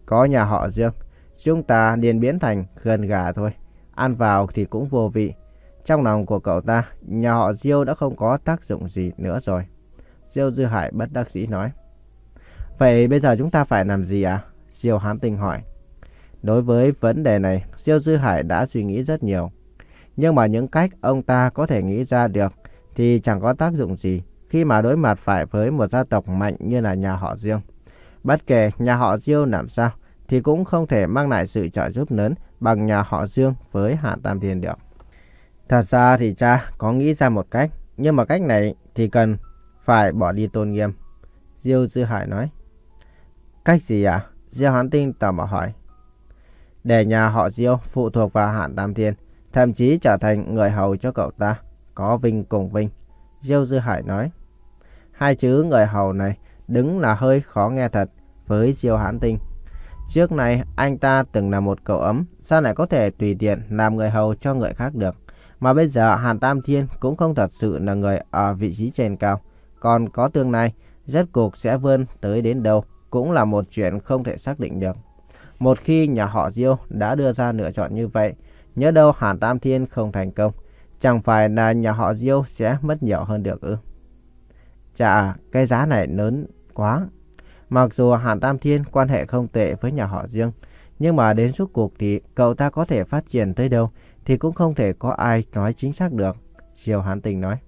có nhà họ Dương, chúng ta liền biến thành gần gà thôi. Ăn vào thì cũng vô vị. Trong lòng của cậu ta, nhà họ Diêu đã không có tác dụng gì nữa rồi. Diêu Dư Hải bất đắc dĩ nói. Vậy bây giờ chúng ta phải làm gì à? Diêu Hán Tinh hỏi. Đối với vấn đề này, Diêu Dư Hải đã suy nghĩ rất nhiều. Nhưng mà những cách ông ta có thể nghĩ ra được thì chẳng có tác dụng gì khi mà đối mặt phải với một gia tộc mạnh như là nhà họ Dương. Bất kể nhà họ Diêu làm sao thì cũng không thể mang lại sự trợ giúp lớn bằng nhà họ Dương với Hàn Tam Thiên được. Thật ra thì cha có nghĩ ra một cách, nhưng mà cách này thì cần phải bỏ đi tôn nghiêm. Diêu Dư Hải nói. Cách gì ạ? À? Diêu Hán Tinh tò mò hỏi. Để nhà họ Diêu phụ thuộc vào Hàn Tam Thiên, thậm chí trở thành người hầu cho cậu ta, có vinh cùng vinh. Diêu Dư Hải nói. Hai chữ người hầu này đúng là hơi khó nghe thật với Diêu Hán Tinh. Trước này anh ta từng là một cậu ấm, sao lại có thể tùy tiện làm người hầu cho người khác được. Mà bây giờ Hàn Tam Thiên cũng không thật sự là người ở vị trí trên cao. Còn có tương lai, rốt cuộc sẽ vươn tới đến đâu cũng là một chuyện không thể xác định được. Một khi nhà họ Diêu đã đưa ra lựa chọn như vậy, nhớ đâu Hàn Tam Thiên không thành công, chẳng phải là nhà họ Diêu sẽ mất nhiều hơn được ư? Chà, cái giá này lớn quá. Mặc dù Hàn Tam Thiên quan hệ không tệ với nhà họ Dương, nhưng mà đến suốt cuộc thì cậu ta có thể phát triển tới đâu thì cũng không thể có ai nói chính xác được. Diêu Hán Tinh nói.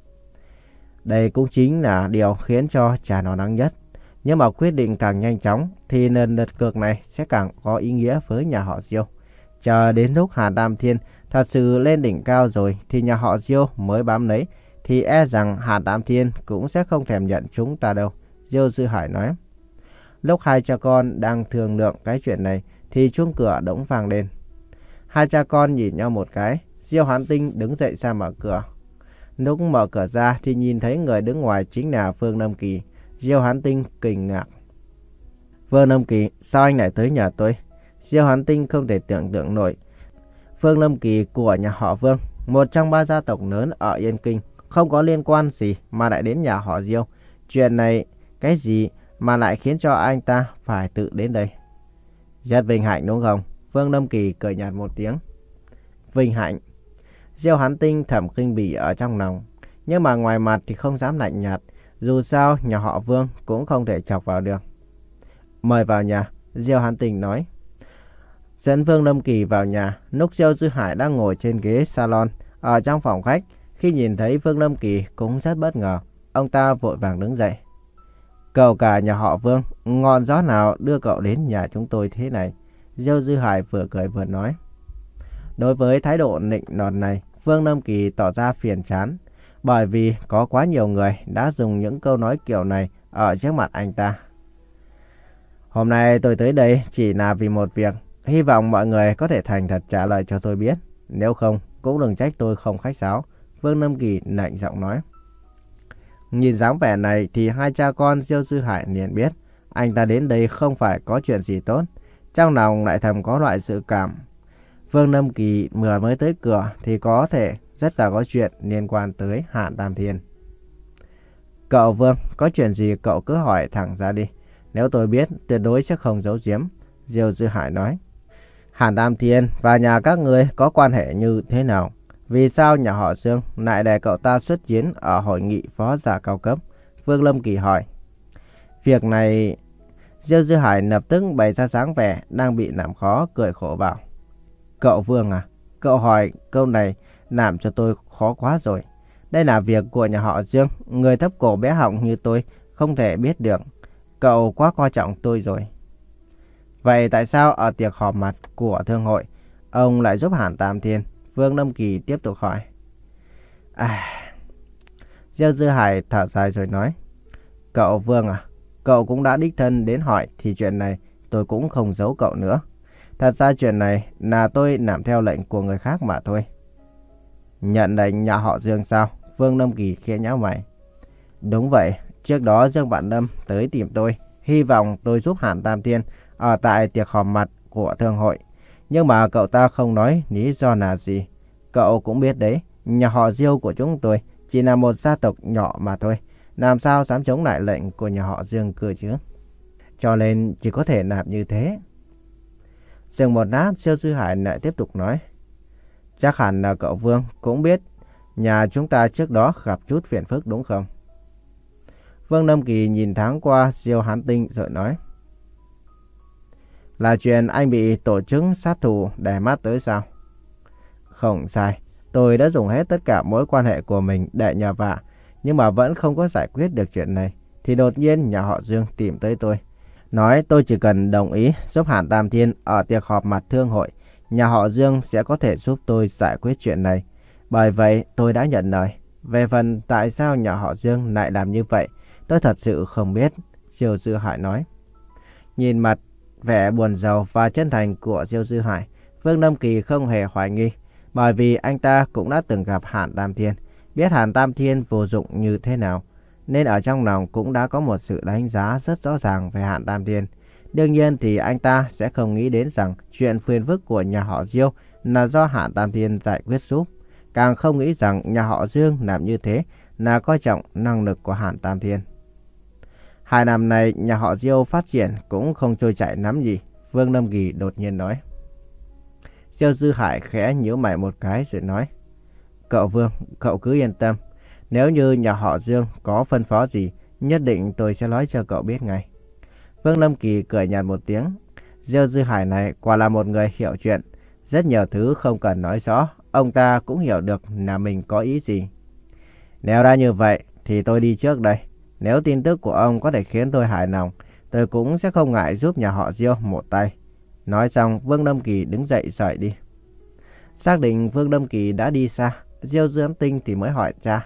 Đây cũng chính là điều khiến cho cha nó nắng nhất. Nhưng mà quyết định càng nhanh chóng thì lần lượt cược này sẽ càng có ý nghĩa với nhà họ Diêu. Chờ đến lúc Hàn Tam Thiên thật sự lên đỉnh cao rồi thì nhà họ Diêu mới bám lấy, thì e rằng Hàn Tam Thiên cũng sẽ không thèm nhận chúng ta đâu. Diêu Dư Hải nói. Lúc hai cha con đang thương lượng cái chuyện này thì chuông cửa đống vang lên. Hai cha con nhìn nhau một cái, Diêu Hán Tinh đứng dậy ra mở cửa. Lúc mở cửa ra thì nhìn thấy người đứng ngoài chính là Vương Lâm Kỳ. Diêu Hán Tinh kinh ngạc. Vương Lâm Kỳ, sao anh lại tới nhà tôi? Diêu Hán Tinh không thể tưởng tượng nổi. Vương Lâm Kỳ của nhà họ Vương, một trong ba gia tộc lớn ở Yên Kinh, không có liên quan gì mà lại đến nhà họ Diêu. Chuyện này, cái gì mà lại khiến cho anh ta phải tự đến đây? Rất vinh hạnh đúng không? Vương Lâm Kỳ cười nhạt một tiếng. Vinh hạnh. Diêu Hán Tinh thầm khinh bỉ ở trong lòng, nhưng mà ngoài mặt thì không dám lạnh nhạt. Dù sao nhà họ Vương cũng không thể chọc vào được. Mời vào nhà, Diêu Hán Tinh nói. Dẫn Vương Lâm Kỳ vào nhà, lúc Diêu Dư Hải đang ngồi trên ghế salon ở trong phòng khách. Khi nhìn thấy Vương Lâm Kỳ cũng rất bất ngờ. Ông ta vội vàng đứng dậy. Cậu cả nhà họ Vương, ngọn gió nào đưa cậu đến nhà chúng tôi thế này? Diêu Dư Hải vừa cười vừa nói. Đối với thái độ nịnh nọt này, Vương Lâm Kỳ tỏ ra phiền chán, bởi vì có quá nhiều người đã dùng những câu nói kiểu này ở trước mặt anh ta. Hôm nay tôi tới đây chỉ là vì một việc, hy vọng mọi người có thể thành thật trả lời cho tôi biết. Nếu không, cũng đừng trách tôi không khách sáo. Vương Lâm Kỳ lạnh giọng nói. Nhìn dáng vẻ này thì hai cha con Diêu Dư Hải liền biết anh ta đến đây không phải có chuyện gì tốt. Trong lòng lại thầm có loại dự cảm. Vương Lâm Kỳ vừa mới tới cửa thì có thể rất là có chuyện liên quan tới Hàn Tam Thiên. Cậu Vương, có chuyện gì cậu cứ hỏi thẳng ra đi. Nếu tôi biết, tuyệt đối sẽ không giấu giếm. Diêu Dư Hải nói. Hàn Tam Thiên và nhà các người có quan hệ như thế nào? Vì sao nhà họ Dương lại để cậu ta xuất chiến ở hội nghị phó giả cao cấp? Vương Lâm Kỳ hỏi. Việc này... Diêu Dư Hải lập tức bày ra dáng vẻ đang bị làm khó, cười khổ bảo. Cậu Vương à, cậu hỏi câu này làm cho tôi khó quá rồi. Đây là việc của nhà họ Dương, người thấp cổ bé họng như tôi không thể biết được. Cậu quá coi trọng tôi rồi. Vậy tại sao ở tiệc họp mặt của thương hội, ông lại giúp Hàn Tam Thiên? Vương Lâm Kỳ tiếp tục hỏi. À... Diêu Dư Hải thở dài rồi nói. Cậu Vương à, cậu cũng đã đích thân đến hỏi thì chuyện này tôi cũng không giấu cậu nữa. Thật ra chuyện này là tôi làm theo lệnh của người khác mà thôi. Nhận lệnh nhà họ Dương sao? Vương Lâm Kỳ khẽ nhíu mày. Đúng vậy, trước đó Dương Vạn Lâm tới tìm tôi, hy vọng tôi giúp Hàn Tam Thiên ở tại tiệc họp mặt của thương hội. Nhưng mà cậu ta không nói lý do là gì. Cậu cũng biết đấy, nhà họ Diêu của chúng tôi chỉ là một gia tộc nhỏ mà thôi. Làm sao dám chống lại lệnh của nhà họ Dương cơ chứ? cho nên chỉ có thể nạp như thế. Dừng một lát, Diêu Dư Hải lại tiếp tục nói. Chắc hẳn là cậu Vương cũng biết nhà chúng ta trước đó gặp chút phiền phức đúng không? Vương Lâm Kỳ nhìn thoáng qua Diêu Hán Tinh rồi nói. Là chuyện anh bị tổ chức sát thủ để mắt tới sao? Không sai, tôi đã dùng hết tất cả mối quan hệ của mình để nhờ vả, nhưng mà vẫn không có giải quyết được chuyện này. Thì đột nhiên nhà họ Dương tìm tới tôi, nói tôi chỉ cần đồng ý giúp Hàn Tam Thiên ở tiệc họp mặt thương hội, nhà họ Dương sẽ có thể giúp tôi giải quyết chuyện này. Bởi vậy tôi đã nhận lời. Về phần tại sao nhà họ Dương lại làm như vậy, tôi thật sự không biết, Diêu Dư Hải nói. Nhìn mặt vẻ buồn rầu và chân thành của Diêu Dư Hải, Vương Lâm Kỳ không hề hoài nghi, bởi vì anh ta cũng đã từng gặp Hàn Tam Thiên, biết Hàn Tam Thiên vô dụng như thế nào, nên ở trong lòng cũng đã có một sự đánh giá rất rõ ràng về Hàn Tam Thiên. Đương nhiên thì anh ta sẽ không nghĩ đến rằng chuyện phiền phức của nhà họ Diêu là do Hàn Tam Thiên giải quyết giúp, càng không nghĩ rằng nhà họ Dương làm như thế là coi trọng năng lực của Hàn Tam Thiên. Hai năm này nhà họ Diêu phát triển cũng không trôi chảy lắm gì, Vương Lâm Kỳ đột nhiên nói. Diêu Dư Hải khẽ nhíu mày một cái rồi nói. Cậu Vương, cậu cứ yên tâm. Nếu như nhà họ Dương có phân phó gì, nhất định tôi sẽ nói cho cậu biết ngay. Vương Lâm Kỳ cười nhạt một tiếng. Diêu Dư Hải này quả là một người hiểu chuyện. Rất nhiều thứ không cần nói rõ, ông ta cũng hiểu được là mình có ý gì. Nếu đã như vậy thì tôi đi trước đây. Nếu tin tức của ông có thể khiến tôi hài lòng, tôi cũng sẽ không ngại giúp nhà họ Diêu một tay. Nói xong, Vương Lâm Kỳ đứng dậy rời đi. Xác định Vương Lâm Kỳ đã đi xa, Diêu Dư Tinh thì mới hỏi cha.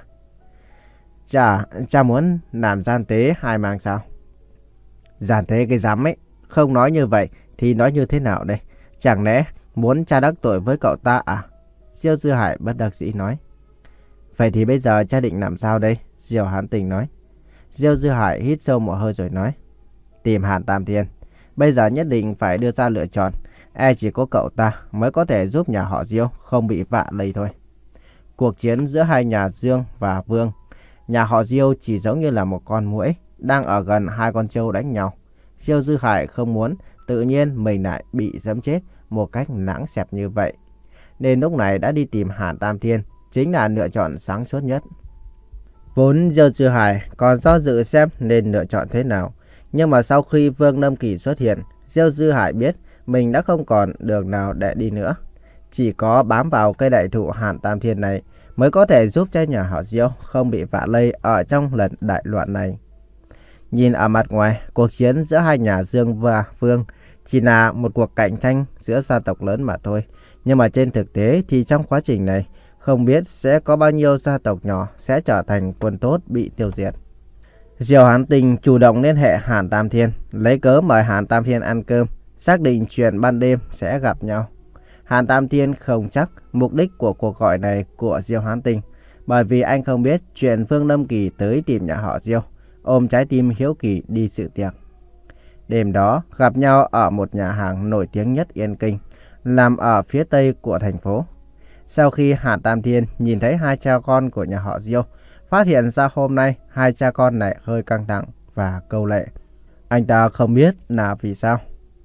Cha, cha muốn làm gian tế hai mang sao? Gian tế cái rắm ấy, không nói như vậy thì nói như thế nào đây? Chẳng lẽ muốn cha đắc tội với cậu ta à? Diêu Dư Hải bất đắc dĩ nói. Vậy thì bây giờ cha định làm sao đây? Diêu Hán Tinh nói. Diêu Dư Hải hít sâu một hơi rồi nói. Tìm Hàn Tam Thiên. Bây giờ nhất định phải đưa ra lựa chọn. E chỉ có cậu ta mới có thể giúp nhà họ Diêu không bị vạ lây thôi. Cuộc chiến giữa hai nhà Dương và Vương, nhà họ Diêu chỉ giống như là một con muỗi đang ở gần hai con trâu đánh nhau. Diêu Dư Hải không muốn tự nhiên mình lại bị giẫm chết một cách lãng xẹt như vậy, nên lúc này đã đi tìm Hàn Tam Thiên chính là lựa chọn sáng suốt nhất. Vốn Diêu Dư Hải còn do dự xem nên lựa chọn thế nào, nhưng mà sau khi Vương Lâm Kỳ xuất hiện, Diêu Dư Hải biết mình đã không còn đường nào để đi nữa. Chỉ có bám vào cây đại thụ Hàn Tam Thiên này mới có thể giúp cho nhà họ Diêu không bị vạ lây ở trong lần đại loạn này. Nhìn ở mặt ngoài, cuộc chiến giữa hai nhà Dương và Vương chỉ là một cuộc cạnh tranh giữa gia tộc lớn mà thôi. Nhưng mà trên thực tế thì trong quá trình này, không biết sẽ có bao nhiêu gia tộc nhỏ sẽ trở thành quân tốt bị tiêu diệt. Diêu Hán Tinh chủ động liên hệ Hàn Tam Thiên, lấy cớ mời Hàn Tam Thiên ăn cơm, xác định chuyện ban đêm sẽ gặp nhau. Hàn Tam Thiên không chắc mục đích của cuộc gọi này của Diêu Hán Tinh, bởi vì anh không biết chuyện Vương Lâm Kỳ tới tìm nhà họ Diêu, ôm trái tim hiếu kỳ đi dự tiệc. Đêm đó gặp nhau ở một nhà hàng nổi tiếng nhất Yên Kinh, nằm ở phía tây của thành phố. Sau khi Hàn Tam Thiên nhìn thấy hai cha con của nhà họ Diêu, phát hiện ra hôm nay hai cha con này hơi căng thẳng và câu lệ. Anh ta không biết là vì sao.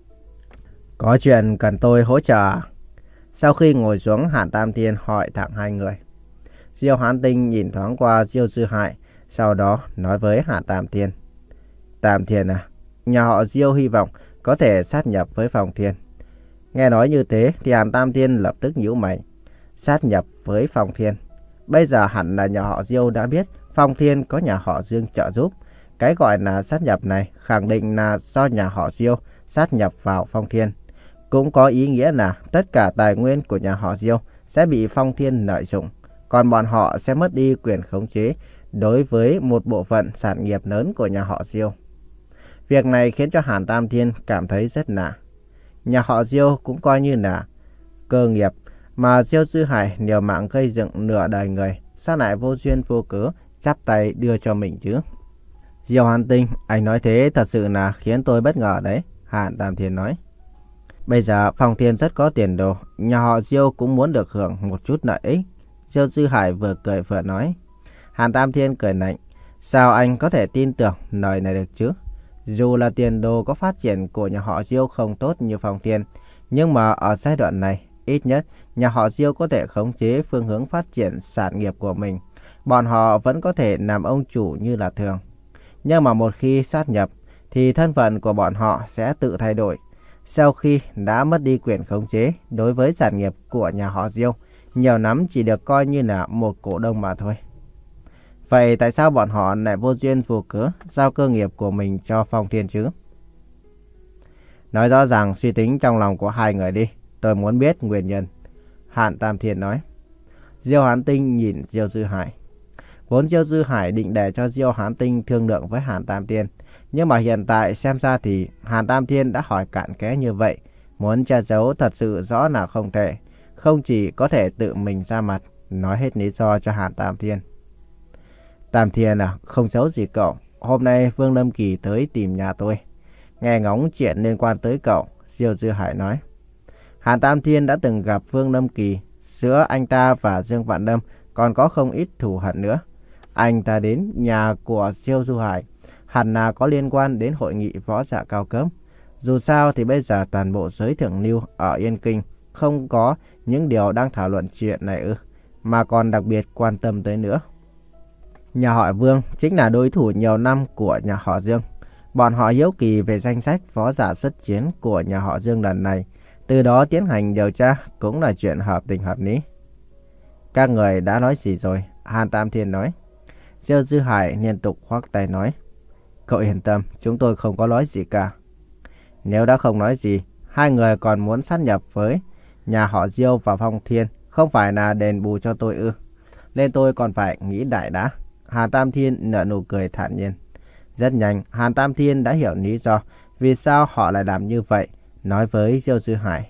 Có chuyện cần tôi hỗ trợ à? Sau khi ngồi xuống, Hàn Tam Thiên hỏi thẳng hai người. Diêu Hán Tinh nhìn thoáng qua Diêu Dư Hải, sau đó nói với Hàn Tam Thiên. Tam Thiên à, nhà họ Diêu hy vọng có thể sát nhập với Phong Thiên. Nghe nói như thế thì Hàn Tam Thiên lập tức nhíu mày. Sát nhập với Phong Thiên. Bây giờ hẳn là nhà họ Diêu đã biết Phong Thiên có nhà họ Dương trợ giúp. Cái gọi là sát nhập này khẳng định là do nhà họ Diêu sát nhập vào Phong Thiên. Cũng có ý nghĩa là tất cả tài nguyên của nhà họ Diêu sẽ bị Phong Thiên lợi dụng, còn bọn họ sẽ mất đi quyền khống chế đối với một bộ phận sản nghiệp lớn của nhà họ Diêu. Việc này khiến cho Hàn Tam Thiên cảm thấy rất lạ. Nhà họ Diêu cũng coi như là cơ nghiệp mà Diêu Dư Hải liều mạng gây dựng nửa đời người, sao lại vô duyên vô cớ chắp tay đưa cho mình chứ? Diêu Hán Tinh, anh nói thế thật sự là khiến tôi bất ngờ đấy, Hàn Tam Thiên nói. Bây giờ Phong Thiên rất có tiền đồ, nhà họ Diêu cũng muốn được hưởng một chút lợi ích. Diêu Dư Hải vừa cười vừa nói. Hàn Tam Thiên cười lạnh. Sao anh có thể tin tưởng lời này được chứ? Dù là tiền đồ có phát triển của nhà họ Diêu không tốt như Phong Thiên, nhưng mà ở giai đoạn này, ít nhất nhà họ Diêu có thể khống chế phương hướng phát triển sản nghiệp của mình. Bọn họ vẫn có thể làm ông chủ như là thường. Nhưng mà một khi sát nhập, thì thân phận của bọn họ sẽ tự thay đổi. Sau khi đã mất đi quyền khống chế đối với sản nghiệp của nhà họ Diêu, nhiều lắm chỉ được coi như là một cổ đông mà thôi. Vậy tại sao bọn họ lại vô duyên vô cớ giao cơ nghiệp của mình cho Phong Thiên chứ? Nói rõ ràng suy tính trong lòng của hai người đi, tôi muốn biết nguyên nhân. Hàn Tam Thiên nói. Diêu Hán Tinh nhìn Diêu Dư Hải. Vốn Diêu Dư Hải định để cho Diêu Hán Tinh thương lượng với Hàn Tam Thiên, nhưng mà hiện tại xem ra thì Hàn Tam Thiên đã hỏi cặn kẽ như vậy, muốn che giấu thật sự rõ là không thể, không chỉ có thể tự mình ra mặt nói hết lý do cho Hàn Tam Thiên. Tam Thiên à, không giấu gì cậu, hôm nay Vương Lâm Kỳ tới tìm nhà tôi, nghe ngóng chuyện liên quan tới cậu. Diêu Dư Hải nói. Hàn Tam Thiên đã từng gặp Vương Lâm Kỳ, giữa anh ta và Dương Vạn Lâm còn có không ít thù hận nữa. Anh ta đến nhà của Diêu Dư Hải hẳn là có liên quan đến hội nghị võ giả cao cấp. Dù sao thì bây giờ toàn bộ giới thượng lưu ở Yên Kinh không có những điều đang thảo luận chuyện này ư, mà còn đặc biệt quan tâm tới nữa. Nhà họ Vương chính là đối thủ nhiều năm của nhà họ Dương. Bọn họ hiếu kỳ về danh sách võ giả xuất chiến của nhà họ Dương lần này, từ đó tiến hành điều tra cũng là chuyện hợp tình hợp lý. Các người đã nói gì rồi? Hàn Tam Thiên nói. Diêu Dư Hải liên tục khoác tay nói. Cậu yên tâm, chúng tôi không có nói gì cả. Nếu đã không nói gì, hai người còn muốn sát nhập với nhà họ Diêu và Phong Thiên, không phải là đền bù cho tôi ư? Nên tôi còn phải nghĩ đại đã. Hàn Tam Thiên nở nụ cười thản nhiên. Rất nhanh, Hàn Tam Thiên đã hiểu lý do vì sao họ lại làm như vậy, nói với Diêu Dư Hải.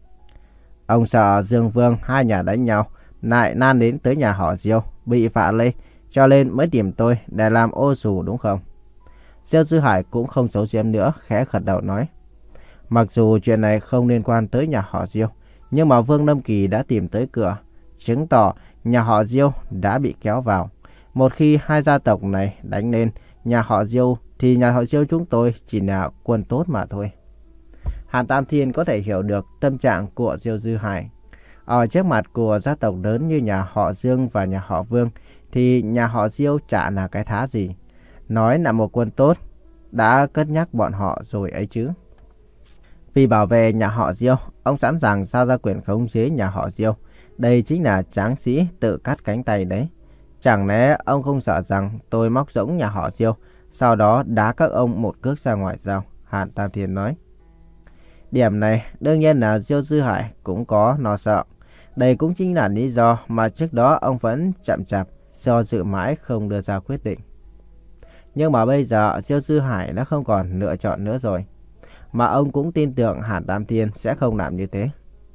Ông sợ Dương Vương hai nhà đánh nhau, lại nan đến tới nhà họ Diêu, bị vạ lây, cho nên mới tìm tôi để làm ô dù đúng không? Diêu Dư Hải cũng không giấu giếm nữa, khẽ gật đầu nói. Mặc dù chuyện này không liên quan tới nhà họ Diêu, nhưng mà Vương Lâm Kỳ đã tìm tới cửa, chứng tỏ nhà họ Diêu đã bị kéo vào. Một khi hai gia tộc này đánh lên nhà họ Diêu, thì nhà họ Diêu chúng tôi chỉ là quân tốt mà thôi. Hàn Tam Thiên có thể hiểu được tâm trạng của Diêu Dư Hải. Ở trước mặt của gia tộc lớn như nhà họ Dương và nhà họ Vương, thì nhà họ Diêu chả là cái thá gì. Nói là một quân tốt, đã cất nhắc bọn họ rồi ấy chứ. Vì bảo vệ nhà họ Diêu, ông sẵn sàng giao ra quyền khống chế nhà họ Diêu. Đây chính là tráng sĩ tự cắt cánh tay đấy. Chẳng lẽ ông không sợ rằng tôi móc rỗng nhà họ Diêu, sau đó đá các ông một cước ra ngoài sao? Hàn Tam Thiên nói. Điểm này đương nhiên là Diêu Dư Hải cũng có lo sợ. Đây cũng chính là lý do mà trước đó ông vẫn chậm chạp do dự mãi không đưa ra quyết định. Nhưng mà bây giờ Diêu Dư Hải đã không còn lựa chọn nữa rồi. Mà ông cũng tin tưởng Hàn Tam Thiên sẽ không làm như thế.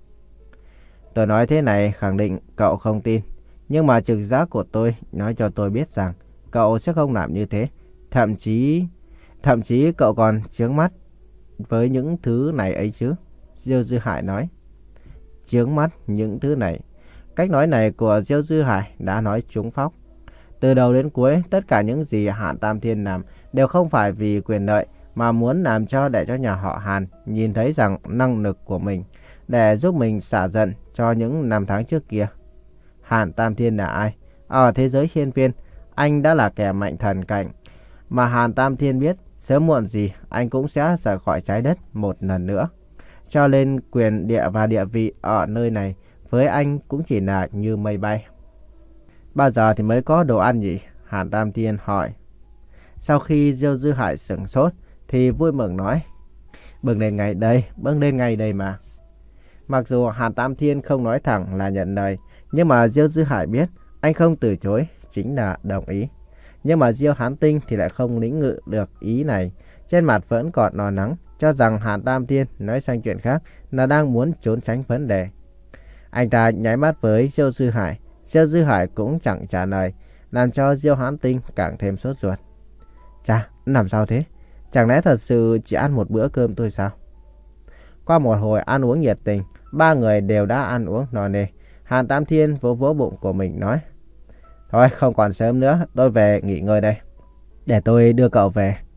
Tôi nói thế này khẳng định cậu không tin. Nhưng mà trực giác của tôi nói cho tôi biết rằng cậu sẽ không làm như thế. Thậm chí, thậm chí cậu còn chướng mắt với những thứ này ấy chứ. Diêu Dư Hải nói. Chướng mắt những thứ này. Cách nói này của Diêu Dư Hải đã nói trúng phóc. Từ đầu đến cuối, tất cả những gì Hàn Tam Thiên làm đều không phải vì quyền lợi, mà muốn làm cho để cho nhà họ Hàn nhìn thấy rằng năng lực của mình, để giúp mình xả giận cho những năm tháng trước kia. Hàn Tam Thiên là ai? Ở thế giới hiên viên, anh đã là kẻ mạnh thần cảnh. Mà Hàn Tam Thiên biết, sớm muộn gì anh cũng sẽ rời khỏi trái đất một lần nữa. Cho nên quyền địa và địa vị ở nơi này với anh cũng chỉ là như mây bay. Bao giờ thì mới có đồ ăn nhỉ? Hàn Tam Thiên hỏi. Sau khi Diêu Dư Hải sửng sốt thì vui mừng nói. Bưng lên ngày đây, bưng lên ngày đây mà. Mặc dù Hàn Tam Thiên không nói thẳng là nhận lời, nhưng mà Diêu Dư Hải biết anh không từ chối chính là đồng ý. Nhưng mà Diêu Hán Tinh thì lại không lĩnh ngự được ý này, trên mặt vẫn còn lo lắng, cho rằng Hàn Tam Thiên nói sang chuyện khác là đang muốn trốn tránh vấn đề. Anh ta nháy mắt với Diêu Dư Hải, Diêu Dư Hải cũng chẳng trả lời, làm cho Diêu Hán Tinh càng thêm sốt ruột. Chà, làm sao thế? Chẳng lẽ thật sự chỉ ăn một bữa cơm thôi sao? Qua một hồi ăn uống nhiệt tình, ba người đều đã ăn uống no nê. Hàn Tam Thiên vỗ vỗ bụng của mình nói. Thôi không còn sớm nữa, tôi về nghỉ ngơi đây. Để tôi đưa cậu về.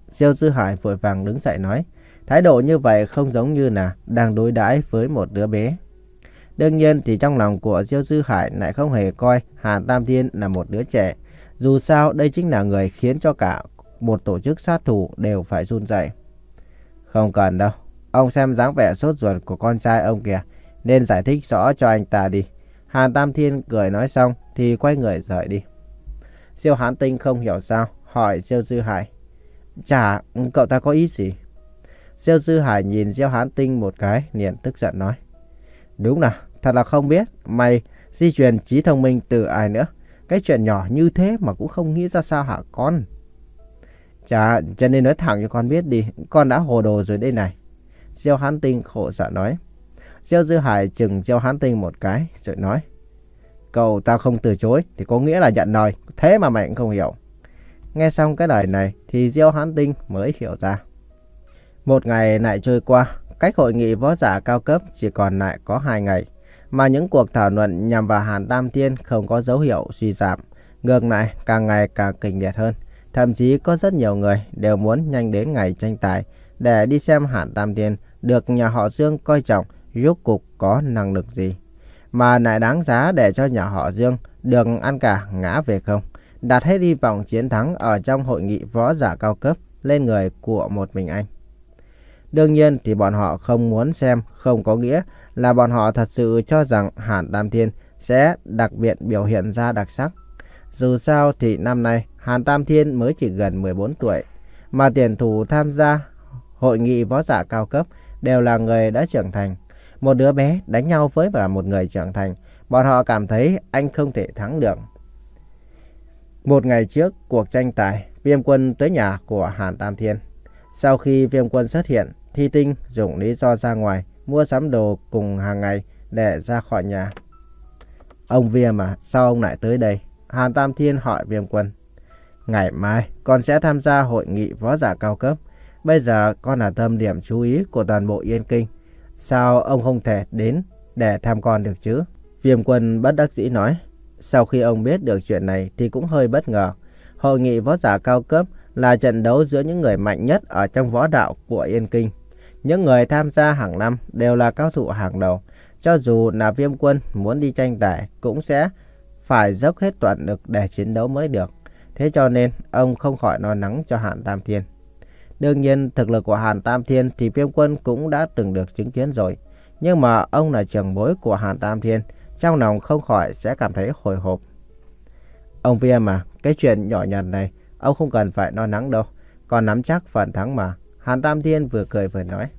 Diêu Dư Hải vội vàng đứng dậy nói. Thái độ như vậy không giống như là đang đối đãi với một đứa bé. Đương nhiên thì trong lòng của Diêu Dư Hải lại không hề coi Hàn Tam Thiên là một đứa trẻ. Dù sao đây chính là người khiến cho cả một tổ chức sát thủ đều phải run rẩy. Không cần đâu. Ông xem dáng vẻ sốt ruột của con trai ông kìa, nên giải thích rõ cho anh ta đi. Hàn Tam Thiên cười nói xong thì quay người rời đi. Diêu Hán Tinh không hiểu sao, hỏi Diêu Dư Hải. Chà, cậu ta có ý gì? Diêu Dư Hải nhìn Diêu Hán Tinh một cái, liền tức giận nói. Đúng là, thật là không biết mày di truyền trí thông minh từ ai nữa. Cái chuyện nhỏ như thế mà cũng không nghĩ ra sao hả con? Chà, cho nên nói thẳng cho con biết đi, con đã hồ đồ rồi đây này. Diêu Hán Tinh khổ sở nói. Diêu Dư Hải chừng Diêu Hán Tinh một cái rồi nói. Cậu ta không từ chối thì có nghĩa là nhận lời, thế mà mày cũng không hiểu. Nghe xong cái lời này thì Diêu Hán Tinh mới hiểu ra. Một ngày lại trôi qua, cách hội nghị võ giả cao cấp chỉ còn lại có hai ngày. Mà những cuộc thảo luận nhằm vào Hàn Tam Thiên không có dấu hiệu suy giảm. Ngược lại càng ngày càng kịch liệt hơn. Thậm chí có rất nhiều người đều muốn nhanh đến ngày tranh tài để đi xem Hàn Tam Thiên được nhà họ Dương coi trọng rốt cuộc có năng lực gì. Mà lại đáng giá để cho nhà họ Dương được ăn cả ngã về không. Đặt hết hy vọng chiến thắng ở trong hội nghị võ giả cao cấp lên người của một mình anh. Đương nhiên thì bọn họ không muốn xem không có nghĩa là bọn họ thật sự cho rằng Hàn Tam Thiên sẽ đặc biệt biểu hiện ra đặc sắc. Dù sao thì năm nay Hàn Tam Thiên mới chỉ gần mười bốn tuổi, mà tuyển thủ tham gia hội nghị võ giả cao cấp đều là người đã trưởng thành. Một đứa bé đánh nhau với cả một người trưởng thành, bọn họ cảm thấy anh không thể thắng được. Một ngày trước cuộc tranh tài, Viêm Quân tới nhà của Hàn Tam Thiên. Sau khi Viêm Quân xuất hiện, Thi Tinh dùng lý do ra ngoài mua sắm đồ cùng hàng ngày để ra khỏi nhà. Ông Viêm à, sao ông lại tới đây? Hàn Tam Thiên hỏi Viêm Quân. Ngày mai con sẽ tham gia hội nghị võ giả cao cấp. Bây giờ con là tâm điểm chú ý của toàn bộ Yên Kinh. Sao ông không thể đến để thăm con được chứ? Viêm Quân bất đắc dĩ nói. Sau khi ông biết được chuyện này thì cũng hơi bất ngờ. Hội nghị võ giả cao cấp là trận đấu giữa những người mạnh nhất ở trong võ đạo của Yên Kinh. Những người tham gia hàng năm đều là cao thủ hàng đầu. Cho dù là Viêm Quân muốn đi tranh tài cũng sẽ phải dốc hết toàn lực để chiến đấu mới được. Thế cho nên ông không khỏi lo lắng cho Hàn Tam Thiên. Đương nhiên thực lực của Hàn Tam Thiên thì Viêm Quân cũng đã từng được chứng kiến rồi. Nhưng mà ông là trưởng bối của Hàn Tam Thiên, trong lòng không khỏi sẽ cảm thấy hồi hộp. Ông Viêm mà, cái chuyện nhỏ nhặt này ông không cần phải lo lắng đâu. Còn nắm chắc phần thắng mà. Hàn Tam Thiên vừa cười vừa nói.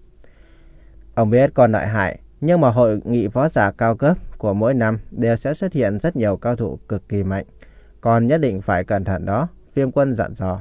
Ông biết con lợi hại, nhưng mà hội nghị võ giả cao cấp của mỗi năm đều sẽ xuất hiện rất nhiều cao thủ cực kỳ mạnh. Con nhất định phải cẩn thận đó, Viêm Quân dặn dò.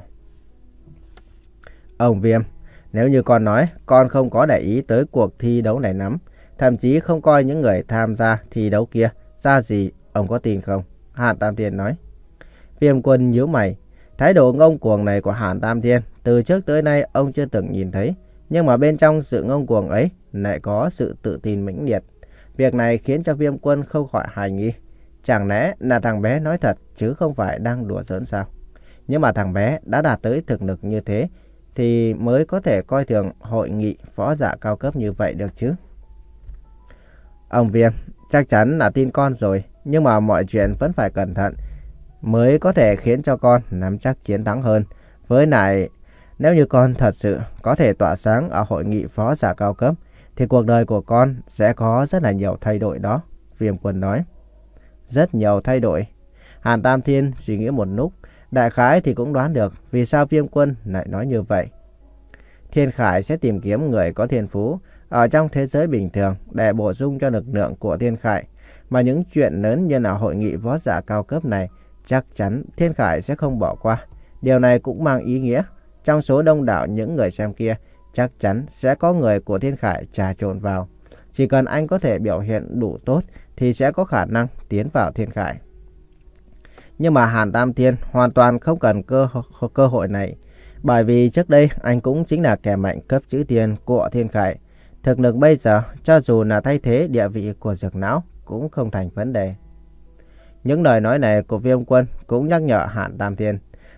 Ông Viêm, nếu như con nói con không có để ý tới cuộc thi đấu này lắm, thậm chí không coi những người tham gia thi đấu kia ra gì, ông có tin không? Hàn Tam Thiên nói. Viêm Quân nhíu mày. Thái độ ngông cuồng này của Hàn Tam Thiên từ trước tới nay ông chưa từng nhìn thấy. Nhưng mà bên trong sự ngông cuồng ấy lại có sự tự tin mãnh liệt. Việc này khiến cho Viêm Quân không khỏi hoài nghi. Chẳng lẽ là thằng bé nói thật chứ không phải đang đùa giỡn sao? Nhưng mà thằng bé đã đạt tới thực lực như thế thì mới có thể coi thường hội nghị võ giả cao cấp như vậy được chứ. Ông Viêm, chắc chắn là tin con rồi. Nhưng mà mọi chuyện vẫn phải cẩn thận mới có thể khiến cho con nắm chắc chiến thắng hơn. Với lại, nếu như con thật sự có thể tỏa sáng ở hội nghị võ giả cao cấp thì cuộc đời của con sẽ có rất là nhiều thay đổi đó, Viêm Quân nói. Rất nhiều thay đổi. Hàn Tam Thiên suy nghĩ một lúc, đại khái thì cũng đoán được vì sao Viêm Quân lại nói như vậy. Thiên Khải sẽ tìm kiếm người có thiên phú ở trong thế giới bình thường để bổ sung cho lực lượng của Thiên Khải. Mà những chuyện lớn như là hội nghị võ giả cao cấp này chắc chắn Thiên Khải sẽ không bỏ qua. Điều này cũng mang ý nghĩa trong số đông đảo những người xem kia chắc chắn sẽ có người của Thiên Khải trà trộn vào. Chỉ cần anh có thể biểu hiện đủ tốt thì sẽ có khả năng tiến vào Thiên Khải. Nhưng mà Hàn Tam Thiên hoàn toàn không cần cơ, cơ hội này. Bởi vì trước đây anh cũng chính là kẻ mạnh cấp chữ tiền của Thiên Khải. Thực lực bây giờ cho dù là thay thế địa vị của Dược Não cũng không thành vấn đề. Những lời nói này của Viêm Quân cũng nhắc nhở Hàn Tam Thiên.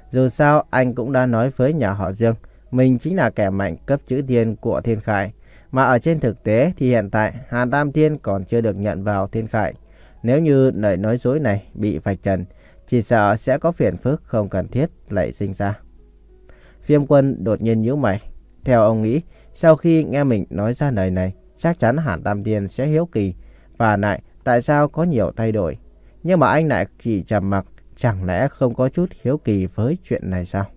Dù sao anh cũng đã nói với nhà họ Dương, mình chính là kẻ mạnh cấp chữ thiên của Thiên Khải. Mà ở trên thực tế thì hiện tại Hàn Tam Thiên còn chưa được nhận vào Thiên Khải. Nếu như lời nói dối này bị vạch trần, chỉ sợ sẽ có phiền phức không cần thiết lại sinh ra. Viêm Quân đột nhiên nhíu mày. Theo ông nghĩ, sau khi nghe mình nói ra lời này, chắc chắn Hàn Tam Thiên sẽ hiếu kỳ. Và lại, tại sao có nhiều thay đổi? Nhưng mà anh lại chỉ trầm mặc, chẳng lẽ không có chút hiếu kỳ với chuyện này sao?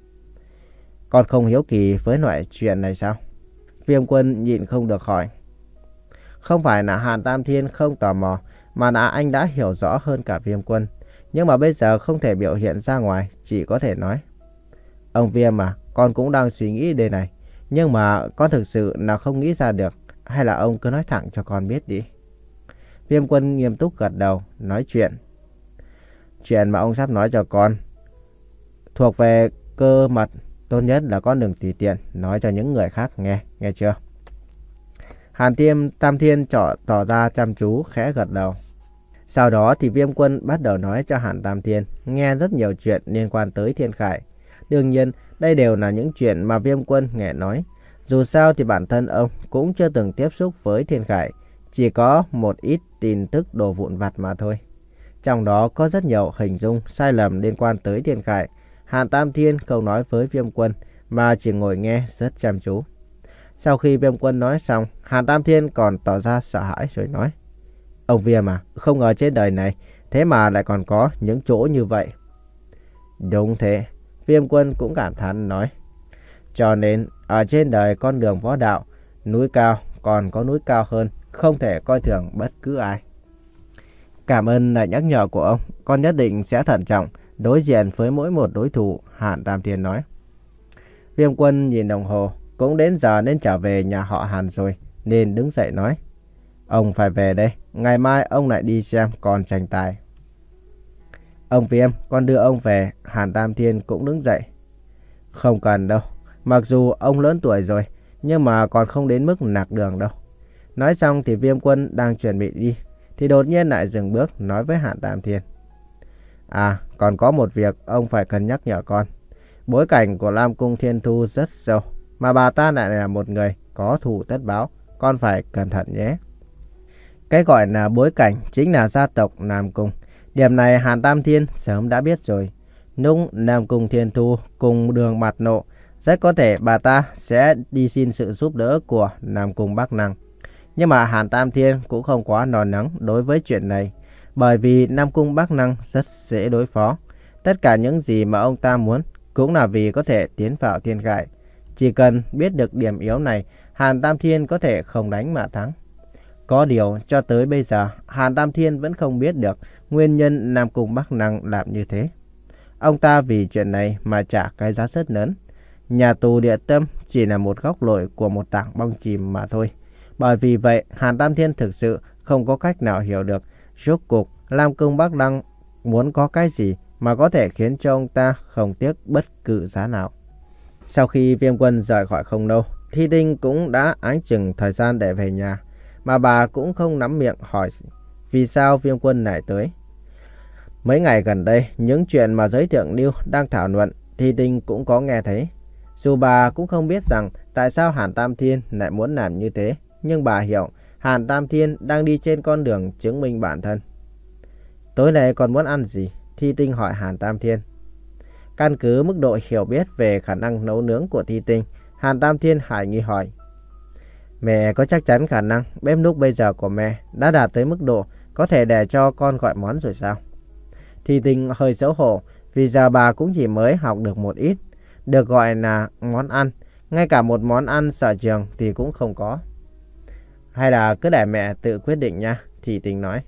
Còn không hiếu kỳ với loại chuyện này sao? Viêm Quân nhịn không được hỏi. Không phải là Hàn Tam Thiên không tò mò, mà là anh đã hiểu rõ hơn cả Viêm Quân. Nhưng mà bây giờ không thể biểu hiện ra ngoài, chỉ có thể nói. Ông Viêm à, con cũng đang suy nghĩ đây này. Nhưng mà con thực sự là không nghĩ ra được. Hay là ông cứ nói thẳng cho con biết đi. Viêm Quân nghiêm túc gật đầu, nói chuyện. Chuyện mà ông sắp nói cho con thuộc về cơ mật. Tốt nhất là con đừng tùy tiện nói cho những người khác nghe, nghe chưa? Hàn Tiêm Tam Thiên trọ tỏ ra chăm chú, khẽ gật đầu. Sau đó thì Viêm Quân bắt đầu nói cho Hàn Tam Thiên nghe rất nhiều chuyện liên quan tới Thiên Khải. Đương nhiên, đây đều là những chuyện mà Viêm Quân nghe nói. Dù sao thì bản thân ông cũng chưa từng tiếp xúc với Thiên Khải, chỉ có một ít tin tức đồ vụn vặt mà thôi. Trong đó có rất nhiều hình dung sai lầm liên quan tới Thiên Khải. Hàn Tam Thiên không nói với Viêm Quân mà chỉ ngồi nghe rất chăm chú. Sau khi Viêm Quân nói xong, Hàn Tam Thiên còn tỏ ra sợ hãi rồi nói. Ông Viêm à, không ngờ trên đời này thế mà lại còn có những chỗ như vậy. Đúng thế, Viêm Quân cũng cảm thán nói. Cho nên ở trên đời con đường võ đạo, núi cao còn có núi cao hơn, không thể coi thường bất cứ ai. Cảm ơn lời nhắc nhở của ông, con nhất định sẽ thận trọng đối diện với mỗi một đối thủ, Hàn Tam Thiên nói. Viêm Quân nhìn đồng hồ, cũng đến giờ nên trở về nhà họ Hàn rồi, nên đứng dậy nói. Ông phải về đây, ngày mai ông lại đi xem con tranh tài. Ông Viêm, con đưa ông về. Hàn Tam Thiên cũng đứng dậy. Không cần đâu, mặc dù ông lớn tuổi rồi, nhưng mà còn không đến mức nạc đường đâu. Nói xong thì Viêm Quân đang chuẩn bị đi, thì đột nhiên lại dừng bước nói với Hàn Tam Thiên. À, còn có một việc ông phải cân nhắc nhở con. Bối cảnh của Lam Cung Thiên Thu rất sâu, mà bà ta lại là một người có thù tất báo, con phải cẩn thận nhé. Cái gọi là bối cảnh chính là gia tộc Nam Cung. Điểm này Hàn Tam Thiên sớm đã biết rồi. Nung Nam Cung Thiên Thu cùng đường mặt nộ, rất có thể bà ta sẽ đi xin sự giúp đỡ của Nam Cung Bắc Năng. Nhưng mà Hàn Tam Thiên cũng không quá lo lắng đối với chuyện này, bởi vì Nam Cung Bắc Năng rất dễ đối phó. Tất cả những gì mà ông ta muốn cũng là vì có thể tiến vào Thiên Khải. Chỉ cần biết được điểm yếu này, Hàn Tam Thiên có thể không đánh mà thắng. Có điều cho tới bây giờ, Hàn Tam Thiên vẫn không biết được nguyên nhân Nam Cung Bắc Năng làm như thế. Ông ta vì chuyện này mà trả cái giá rất lớn. Nhà tù Địa Tâm chỉ là một góc lội của một tảng băng chìm mà thôi. Bởi vì vậy, Hàn Tam Thiên thực sự không có cách nào hiểu được rốt cuộc Nam Cung Bắc Năng muốn có cái gì mà có thể khiến cho ông ta không tiếc bất cứ giá nào. Sau khi Viêm Quân rời khỏi không lâu, Thi Tinh cũng đã áng chừng thời gian để về nhà, mà bà cũng không nắm miệng hỏi vì sao Viêm Quân lại tới. Mấy ngày gần đây, những chuyện mà giới thượng lưu đang thảo luận, Thi Tinh cũng có nghe thấy. Dù bà cũng không biết rằng tại sao Hàn Tam Thiên lại muốn làm như thế, nhưng bà hiểu Hàn Tam Thiên đang đi trên con đường chứng minh bản thân. Tối nay còn muốn ăn gì? Thi Tinh hỏi Hàn Tam Thiên. Căn cứ mức độ hiểu biết về khả năng nấu nướng của Thi Tinh, Hàn Tam Thiên hải nghi hỏi. Mẹ có chắc chắn khả năng bếp núc bây giờ của mẹ đã đạt tới mức độ có thể để cho con gọi món rồi sao? Thi Tinh hơi xấu hổ vì giờ bà cũng chỉ mới học được một ít, được gọi là món ăn. Ngay cả một món ăn sở trường thì cũng không có. Hay là cứ để mẹ tự quyết định nha, Thi Tinh nói.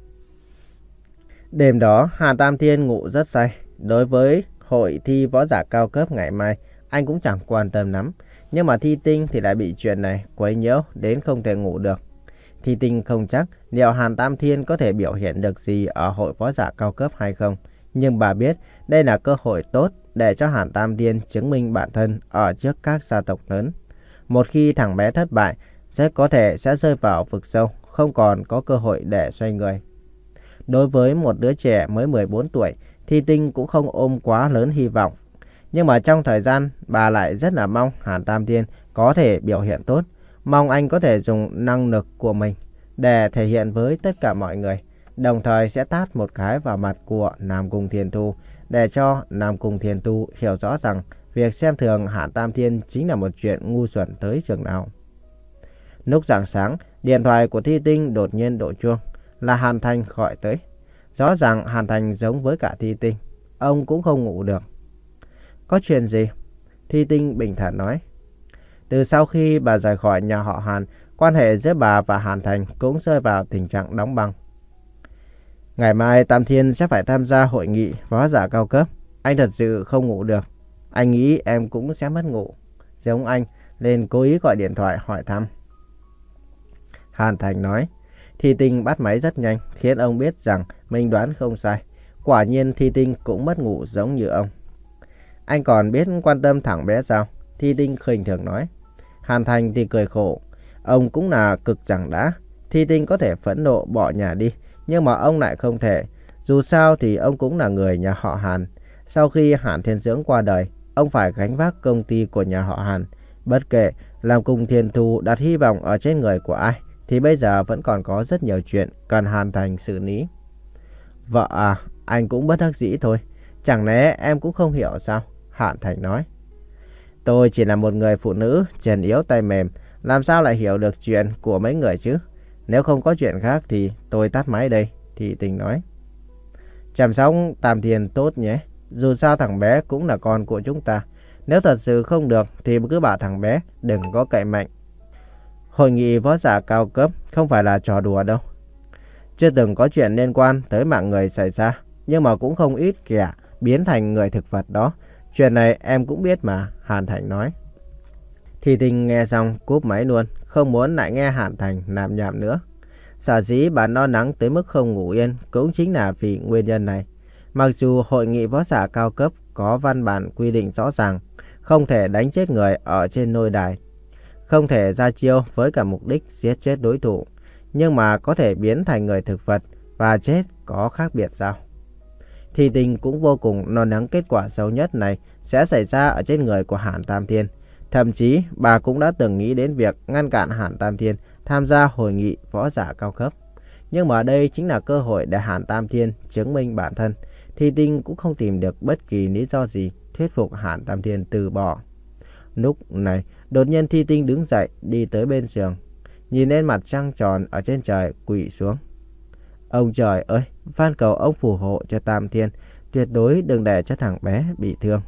Đêm đó, Hàn Tam Thiên ngủ rất say. Đối với hội thi võ giả cao cấp ngày mai, anh cũng chẳng quan tâm lắm. Nhưng mà Thi Tinh thì lại bị chuyện này quấy nhiễu đến không thể ngủ được. Thi Tinh không chắc liệu Hàn Tam Thiên có thể biểu hiện được gì ở hội võ giả cao cấp hay không. Nhưng bà biết đây là cơ hội tốt để cho Hàn Tam Thiên chứng minh bản thân ở trước các gia tộc lớn. Một khi thằng bé thất bại, rất có thể sẽ rơi vào vực sâu, không còn có cơ hội để xoay người. Đối với một đứa trẻ mới mười bốn tuổi, Thi Tinh cũng không ôm quá lớn hy vọng Nhưng mà trong thời gian, bà lại rất là mong Hàn Tam Thiên có thể biểu hiện tốt. Mong anh có thể dùng năng lực của mình để thể hiện với tất cả mọi người. Đồng thời sẽ tát một cái vào mặt của Nam Cung Thiên Thu để cho Nam Cung Thiên Thu hiểu rõ rằng việc xem thường Hàn Tam Thiên chính là một chuyện ngu xuẩn tới chừng nào. Lúc rạng sáng, điện thoại của Thi Tinh đột nhiên đổ chuông, là Hàn Thành gọi tới. Rõ ràng Hàn Thành giống với cả Thi Tinh, ông cũng không ngủ được. Có chuyện gì? Thi Tinh bình thản nói. Từ sau khi bà rời khỏi nhà họ Hàn, quan hệ giữa bà và Hàn Thành cũng rơi vào tình trạng đóng băng. Ngày mai Tam Thiên sẽ phải tham gia hội nghị võ giả cao cấp. Anh thật sự không ngủ được. Anh nghĩ em cũng sẽ mất ngủ, giống anh, nên cố ý gọi điện thoại hỏi thăm. Hàn Thành nói. Thi Tinh bắt máy rất nhanh, khiến ông biết rằng mình đoán không sai. Quả nhiên Thi Tinh cũng mất ngủ giống như ông. Anh còn biết quan tâm thằng bé sao? Thi Tinh khinh thường nói. Hàn Thành thì cười khổ. Ông cũng là cực chẳng đã. Thi Tinh có thể phẫn nộ bỏ nhà đi, nhưng mà ông lại không thể. Dù sao thì ông cũng là người nhà họ Hàn. Sau khi Hàn Thiên Dưỡng qua đời, ông phải gánh vác công ty của nhà họ Hàn. Bất kể Nam Cung Thiên Thu đặt hy vọng ở trên người của ai, thì bây giờ vẫn còn có rất nhiều chuyện cần Hàn Thành xử lý. Vợ à, anh cũng bất đắc dĩ thôi. Chẳng lẽ em cũng không hiểu sao? Hàn Thành nói. Tôi chỉ là một người phụ nữ chân yếu tay mềm, làm sao lại hiểu được chuyện của mấy người chứ? Nếu không có chuyện khác thì tôi tắt máy đây. Thi Tinh nói. Chăm sóc Tam Thiên tốt nhé. Dù sao thằng bé cũng là con của chúng ta. Nếu thật sự không được thì cứ bảo thằng bé đừng có cậy mạnh. Hội nghị võ giả cao cấp không phải là trò đùa đâu. Chưa từng có chuyện liên quan tới mạng người xảy ra, nhưng mà cũng không ít kẻ biến thành người thực vật đó. Chuyện này em cũng biết mà, Hàn Thành nói. Thi Tinh nghe xong cúp máy luôn, không muốn lại nghe Hàn Thành làm nhảm nữa. Sở dĩ bà lo lắng tới mức không ngủ yên cũng chính là vì nguyên nhân này. Mặc dù hội nghị võ giả cao cấp có văn bản quy định rõ ràng, không thể đánh chết người ở trên lôi đài, không thể ra chiêu với cả mục đích giết chết đối thủ, nhưng mà có thể biến thành người thực vật và chết có khác biệt sao? Thi Tinh cũng vô cùng lo lắng kết quả xấu nhất này sẽ xảy ra ở trên người của Hàn Tam Thiên. Thậm chí bà cũng đã từng nghĩ đến việc ngăn cản Hàn Tam Thiên tham gia hội nghị võ giả cao cấp. Nhưng mà đây chính là cơ hội để Hàn Tam Thiên chứng minh bản thân. Thi Tinh cũng không tìm được bất kỳ lý do gì thuyết phục Hàn Tam Thiên từ bỏ. Lúc này, đột nhiên Thi Tinh đứng dậy đi tới bên giường, nhìn lên mặt trăng tròn ở trên trời, quỳ xuống. Ông trời ơi, van cầu ông phù hộ cho Tam Thiên, tuyệt đối đừng để cho thằng bé bị thương.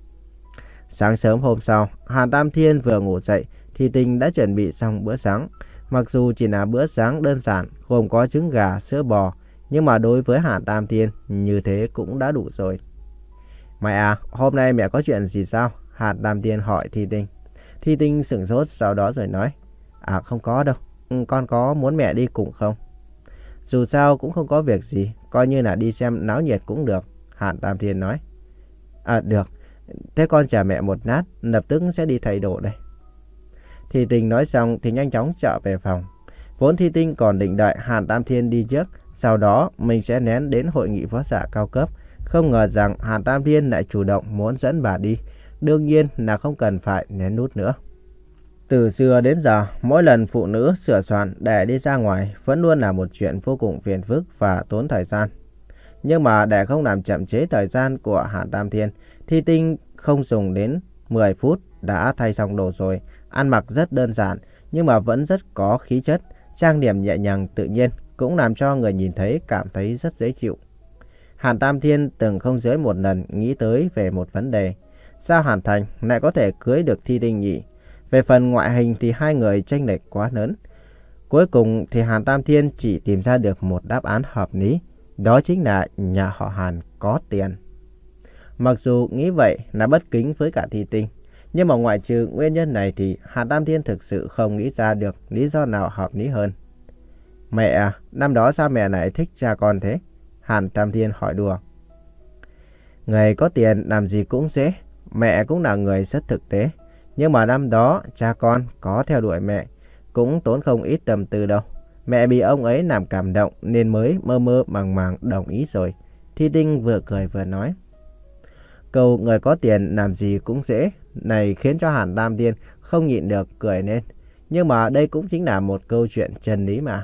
Sáng sớm hôm sau, Hàn Tam Thiên vừa ngủ dậy, Thi Tinh đã chuẩn bị xong bữa sáng. Mặc dù chỉ là bữa sáng đơn giản, gồm có trứng gà, sữa bò, nhưng mà đối với Hàn Tam Thiên, như thế cũng đã đủ rồi. Mẹ à, hôm nay mẹ có chuyện gì sao? Hàn Tam Thiên hỏi Thi Tinh. Thi Tinh sửng sốt sau đó rồi nói. À không có đâu, con có muốn mẹ đi cùng không? Dù sao cũng không có việc gì, coi như là đi xem náo nhiệt cũng được, Hàn Tam Thiên nói. À được, thế con chờ mẹ một lát, lập tức sẽ đi thay đồ đây. Thi Tinh nói xong thì nhanh chóng trở về phòng. Vốn Thi Tinh còn định đợi Hàn Tam Thiên đi trước, sau đó mình sẽ nén đến hội nghị võ giả cao cấp. Không ngờ rằng Hàn Tam Thiên lại chủ động muốn dẫn bà đi. Đương nhiên là không cần phải nén nút nữa. Từ xưa đến giờ, mỗi lần phụ nữ sửa soạn để đi ra ngoài vẫn luôn là một chuyện vô cùng phiền phức và tốn thời gian. Nhưng mà để không làm chậm chế thời gian của Hàn Tam Thiên, Thi Tinh không dùng đến mười phút đã thay xong đồ rồi. Ăn mặc rất đơn giản nhưng mà vẫn rất có khí chất, trang điểm nhẹ nhàng tự nhiên, cũng làm cho người nhìn thấy cảm thấy rất dễ chịu. Hàn Tam Thiên từng không dưới một lần nghĩ tới về một vấn đề. Sao Hàn Thành lại có thể cưới được Thi Tinh nhỉ? Về phần ngoại hình thì hai người chênh lệch quá lớn. Cuối cùng thì Hàn Tam Thiên chỉ tìm ra được một đáp án hợp lý. Đó chính là nhà họ Hàn có tiền. Mặc dù nghĩ vậy là bất kính với cả Thi Tinh, nhưng mà ngoại trừ nguyên nhân này thì Hàn Tam Thiên thực sự không nghĩ ra được lý do nào hợp lý hơn. Mẹ à, năm đó sao mẹ lại thích cha con thế? Hàn Tam Thiên hỏi đùa. Người có tiền làm gì cũng dễ. Mẹ cũng là người rất thực tế. Nhưng mà năm đó cha con có theo đuổi mẹ cũng tốn không ít tâm tư đâu. Mẹ bị ông ấy làm cảm động nên mới mơ mơ màng màng đồng ý rồi. Thi Tinh vừa cười vừa nói. Câu người có tiền làm gì cũng dễ này khiến cho Hàn Tam Tiên không nhịn được cười lên. Nhưng mà đây cũng chính là một câu chuyện chân lý mà.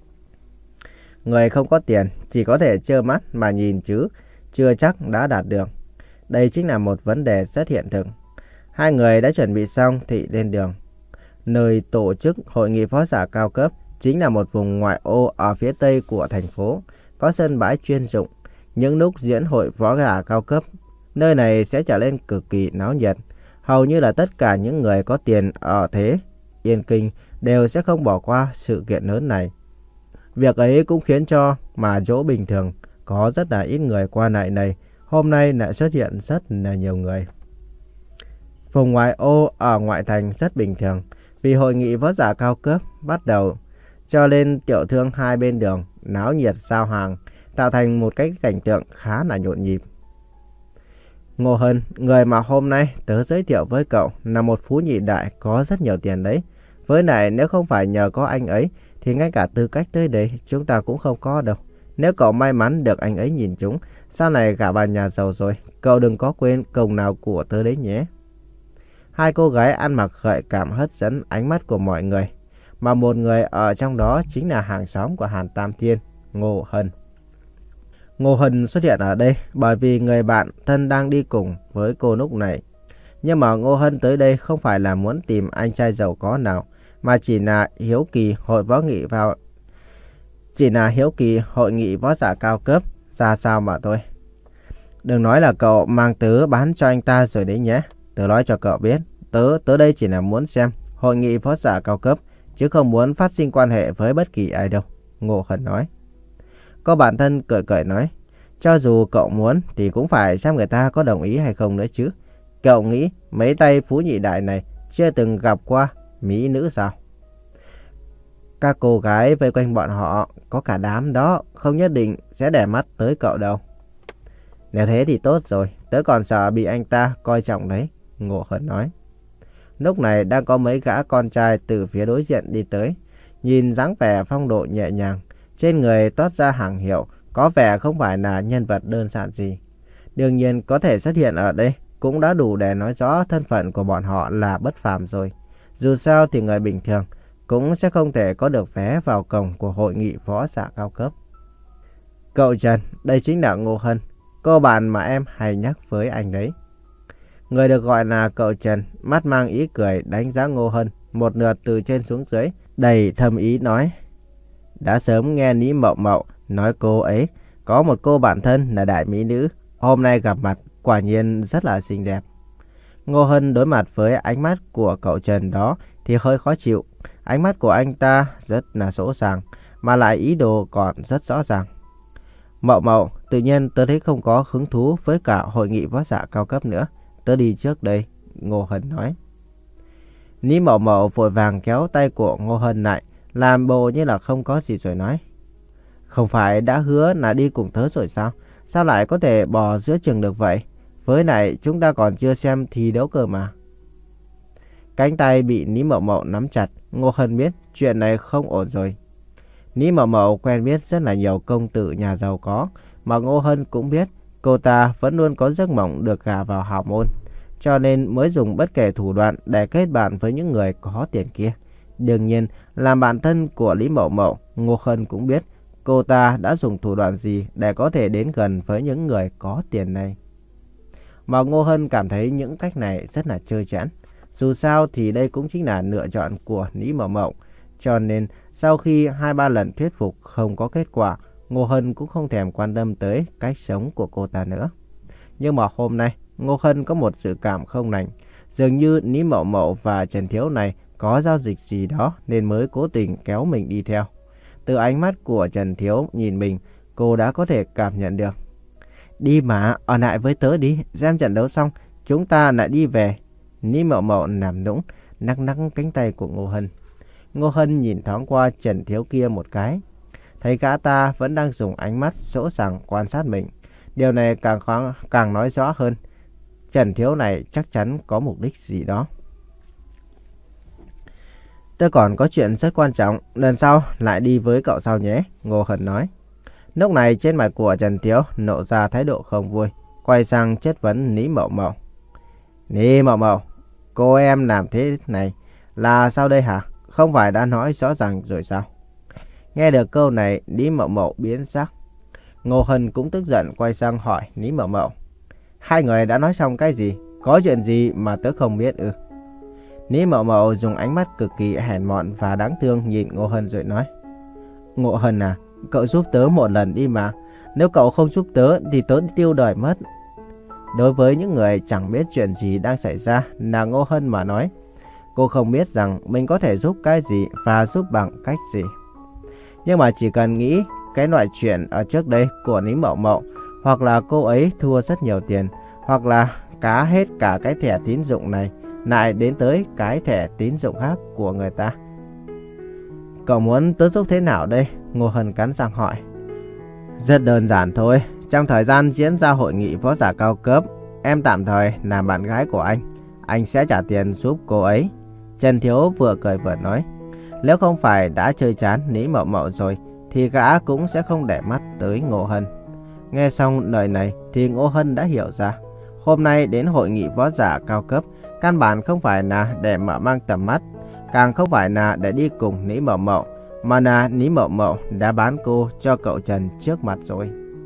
Người không có tiền chỉ có thể trơ mắt mà nhìn chứ chưa chắc đã đạt được. Đây chính là một vấn đề rất hiện thực. Hai người đã chuẩn bị xong thì lên đường. Nơi tổ chức hội nghị võ giả cao cấp chính là một vùng ngoại ô ở phía tây của thành phố, có sân bãi chuyên dụng. Những lúc diễn hội võ giả cao cấp, nơi này sẽ trở nên cực kỳ náo nhiệt. Hầu như là tất cả những người có tiền ở thế Yên Kinh đều sẽ không bỏ qua sự kiện lớn này. Việc ấy cũng khiến cho mà chỗ bình thường có rất là ít người qua lại này, hôm nay lại xuất hiện rất là nhiều người. Vùng ngoại ô ở ngoại thành rất bình thường, vì hội nghị võ giả cao cấp bắt đầu, cho nên tiểu thương hai bên đường náo nhiệt giao hàng, tạo thành một cái cảnh tượng khá là nhộn nhịp. Ngô Hân, người mà hôm nay tớ giới thiệu với cậu là một phú nhị đại có rất nhiều tiền đấy. Với lại nếu không phải nhờ có anh ấy thì ngay cả tư cách tới đây chúng ta cũng không có đâu. Nếu cậu may mắn được anh ấy nhìn chúng, sau này gả vào nhà giàu rồi, cậu đừng có quên công nào của tớ đấy nhé. Hai cô gái ăn mặc gợi cảm hấp dẫn ánh mắt của mọi người, mà một người ở trong đó chính là hàng xóm của Hàn Tam Thiên, Ngô Hân. Ngô Hân xuất hiện ở đây bởi vì người bạn thân đang đi cùng với cô lúc này. Nhưng mà Ngô Hân tới đây không phải là muốn tìm anh trai giàu có nào, mà chỉ là hiếu kỳ hội võ nghị vào chỉ là hiếu kỳ hội nghị võ giả cao cấp ra sao mà thôi. Đừng nói là cậu mang tớ bán cho anh ta rồi đấy nhé. Tớ nói cho cậu biết, tớ tới đây chỉ là muốn xem hội nghị võ giả cao cấp, chứ không muốn phát sinh quan hệ với bất kỳ ai đâu, Ngô Hân nói. Cô bạn thân cười cười nói, cho dù cậu muốn thì cũng phải xem người ta có đồng ý hay không nữa chứ. Cậu nghĩ mấy tay phú nhị đại này chưa từng gặp qua mỹ nữ sao? Các cô gái vây quanh bọn họ có cả đám đó, không nhất định sẽ để mắt tới cậu đâu. Nếu thế thì tốt rồi, tớ còn sợ bị anh ta coi trọng đấy, Ngô Hân nói. Lúc này đang có mấy gã con trai từ phía đối diện đi tới, nhìn dáng vẻ phong độ nhẹ nhàng, trên người toát ra hàng hiệu, có vẻ không phải là nhân vật đơn giản gì. Đương nhiên có thể xuất hiện ở đây cũng đã đủ để nói rõ thân phận của bọn họ là bất phàm rồi. Dù sao thì người bình thường cũng sẽ không thể có được vé vào cổng của hội nghị võ giả cao cấp. Cậu Trần, đây chính là Ngô Hân, cô bạn mà em hay nhắc với anh đấy. Người được gọi là cậu Trần, mắt mang ý cười đánh giá Ngô Hân một lượt từ trên xuống dưới, đầy thâm ý nói. Đã sớm nghe Lý Mậu Mậu nói cô ấy có một cô bạn thân là đại mỹ nữ, hôm nay gặp mặt quả nhiên rất là xinh đẹp. Ngô Hân đối mặt với ánh mắt của cậu Trần đó thì hơi khó chịu. Ánh mắt của anh ta rất là rõ ràng, mà lại ý đồ còn rất rõ ràng. Mậu Mậu, tự nhiên tớ thấy không có hứng thú với cả hội nghị võ giả cao cấp nữa. Tớ đi trước đây, Ngô Hân nói. Lý Mậu Mậu vội vàng kéo tay của Ngô Hân lại, làm bộ như là không có gì rồi nói. Không phải đã hứa là đi cùng tớ rồi sao? Sao lại có thể bỏ giữa chừng được vậy? Với lại chúng ta còn chưa xem thi đấu cơ mà. Cánh tay bị Lý Mậu Mậu nắm chặt, Ngô Hân biết chuyện này không ổn rồi. Lý Mậu Mậu quen biết rất là nhiều công tử nhà giàu có, mà Ngô Hân cũng biết cô ta vẫn luôn có giấc mộng được gả vào hào môn, cho nên mới dùng bất kể thủ đoạn để kết bạn với những người có tiền kia. Đương nhiên, làm bạn thân của Lý Mậu Mậu, Ngô Hân cũng biết cô ta đã dùng thủ đoạn gì để có thể đến gần với những người có tiền này. Mà Ngô Hân cảm thấy những cách này rất là trơ trẽn. Dù sao thì đây cũng chính là lựa chọn của Lý Mậu Mậu. Cho nên sau khi hai ba lần thuyết phục không có kết quả, Ngô Hân cũng không thèm quan tâm tới cách sống của cô ta nữa. Nhưng mà hôm nay, Ngô Hân có một dự cảm không lành. Dường như Lý Mậu Mậu và Trần Thiếu này có giao dịch gì đó nên mới cố tình kéo mình đi theo. Từ ánh mắt của Trần Thiếu nhìn mình, cô đã có thể cảm nhận được. Đi mà, ở lại với tớ đi, xem trận đấu xong, chúng ta lại đi về. Lý Mậu Mậu nằm nũng, nắc nắc cánh tay của Ngô Hân. Ngô Hân nhìn thoáng qua Trần Thiếu kia một cái. Thấy gã ta vẫn đang dùng ánh mắt sỗ sàng quan sát mình. Điều này càng, khó, càng nói rõ hơn. Trần Thiếu này chắc chắn có mục đích gì đó. Tôi còn có chuyện rất quan trọng, lần sau lại đi với cậu sau nhé, Ngô Hân nói. Lúc này trên mặt của Trần Thiếu nộ ra thái độ không vui. quay sang chất vấn Lý Mậu Mậu. Lý Mậu Mậu, cô em làm thế này là sao đây hả? Không phải đã nói rõ ràng rồi sao? Nghe được câu này, Lý Mậu Mậu biến sắc. Ngô Hân cũng tức giận quay sang hỏi Lý Mậu Mậu. Hai người đã nói xong cái gì? Có chuyện gì mà tớ không biết ư? Lý Mậu Mậu dùng ánh mắt cực kỳ hèn mọn và đáng thương nhìn Ngô Hân rồi nói. Ngô Hân à, cậu giúp tớ một lần đi mà. Nếu cậu không giúp tớ thì tớ tiêu đời mất. Đối với những người chẳng biết chuyện gì đang xảy ra là Ngô Hân mà nói. Cô không biết rằng mình có thể giúp cái gì và giúp bằng cách gì. Nhưng mà chỉ cần nghĩ cái loại chuyện ở trước đây của Lý Mậu Mậu, hoặc là cô ấy thua rất nhiều tiền, hoặc là cá hết cả cái thẻ tín dụng này lại đến tới cái thẻ tín dụng khác của người ta. Cậu muốn tớ giúp thế nào đây? Ngô Hân cắn răng hỏi. Rất đơn giản thôi. Trong thời gian diễn ra hội nghị võ giả cao cấp, em tạm thời làm bạn gái của anh. Anh sẽ trả tiền giúp cô ấy. Trần Thiếu vừa cười vừa nói. Nếu không phải đã chơi chán Lý Mậu Mậu rồi thì gã cũng sẽ không để mắt tới Ngô Hân. Nghe xong lời này thì Ngô Hân đã hiểu ra. Hôm nay đến hội nghị võ giả cao cấp, căn bản không phải là để mở mang tầm mắt, càng không phải là để đi cùng Lý Mậu Mậu, mà là Lý Mậu Mậu đã bán cô cho cậu Trần trước mặt rồi.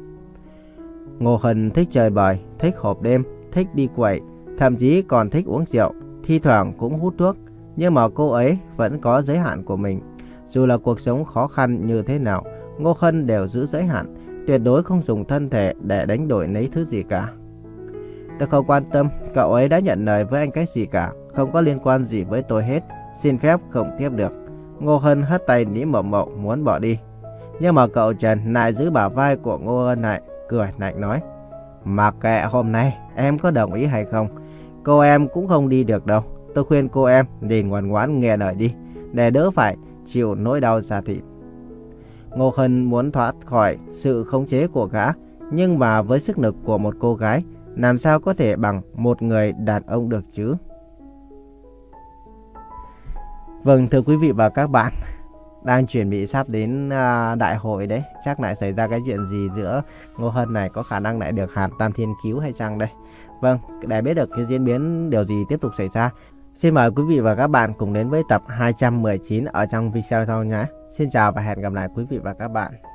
Ngô Hân thích chơi bời, thích hộp đêm, thích đi quẩy, thậm chí còn thích uống rượu, thi thoảng cũng hút thuốc. Nhưng mà cô ấy vẫn có giới hạn của mình. Dù là cuộc sống khó khăn như thế nào, Ngô Hân đều giữ giới hạn, tuyệt đối không dùng thân thể để đánh đổi lấy thứ gì cả. Tôi không quan tâm cậu ấy đã nhận lời với anh cái gì cả, không có liên quan gì với tôi hết. Xin phép không tiếp được. Ngô Hân hất tay Lý Mậu Mậu muốn bỏ đi. Nhưng mà cậu Trần lại giữ bả vai của Ngô Hân lại, cười lạnh nói. Mặc kệ hôm nay em có đồng ý hay không, cô em cũng không đi được đâu. Tôi khuyên cô em nên ngoan ngoãn nghe lời đi, để đỡ phải chịu nỗi đau da thịt. Ngô Hân muốn thoát khỏi sự khống chế của gã, nhưng mà với sức lực của một cô gái, làm sao có thể bằng một người đàn ông được chứ? Vâng, thưa quý vị và các bạn, đang chuẩn bị sắp đến uh, đại hội đấy. Chắc lại xảy ra cái chuyện gì giữa Ngô Hân này, có khả năng lại được hạt Tam Thiên cứu hay chăng đây? Vâng, để biết được cái diễn biến điều gì tiếp tục xảy ra, xin mời quý vị và các bạn cùng đến với tập hai trăm mười chín ở trong video sau nhé. Xin chào và hẹn gặp lại quý vị và các bạn.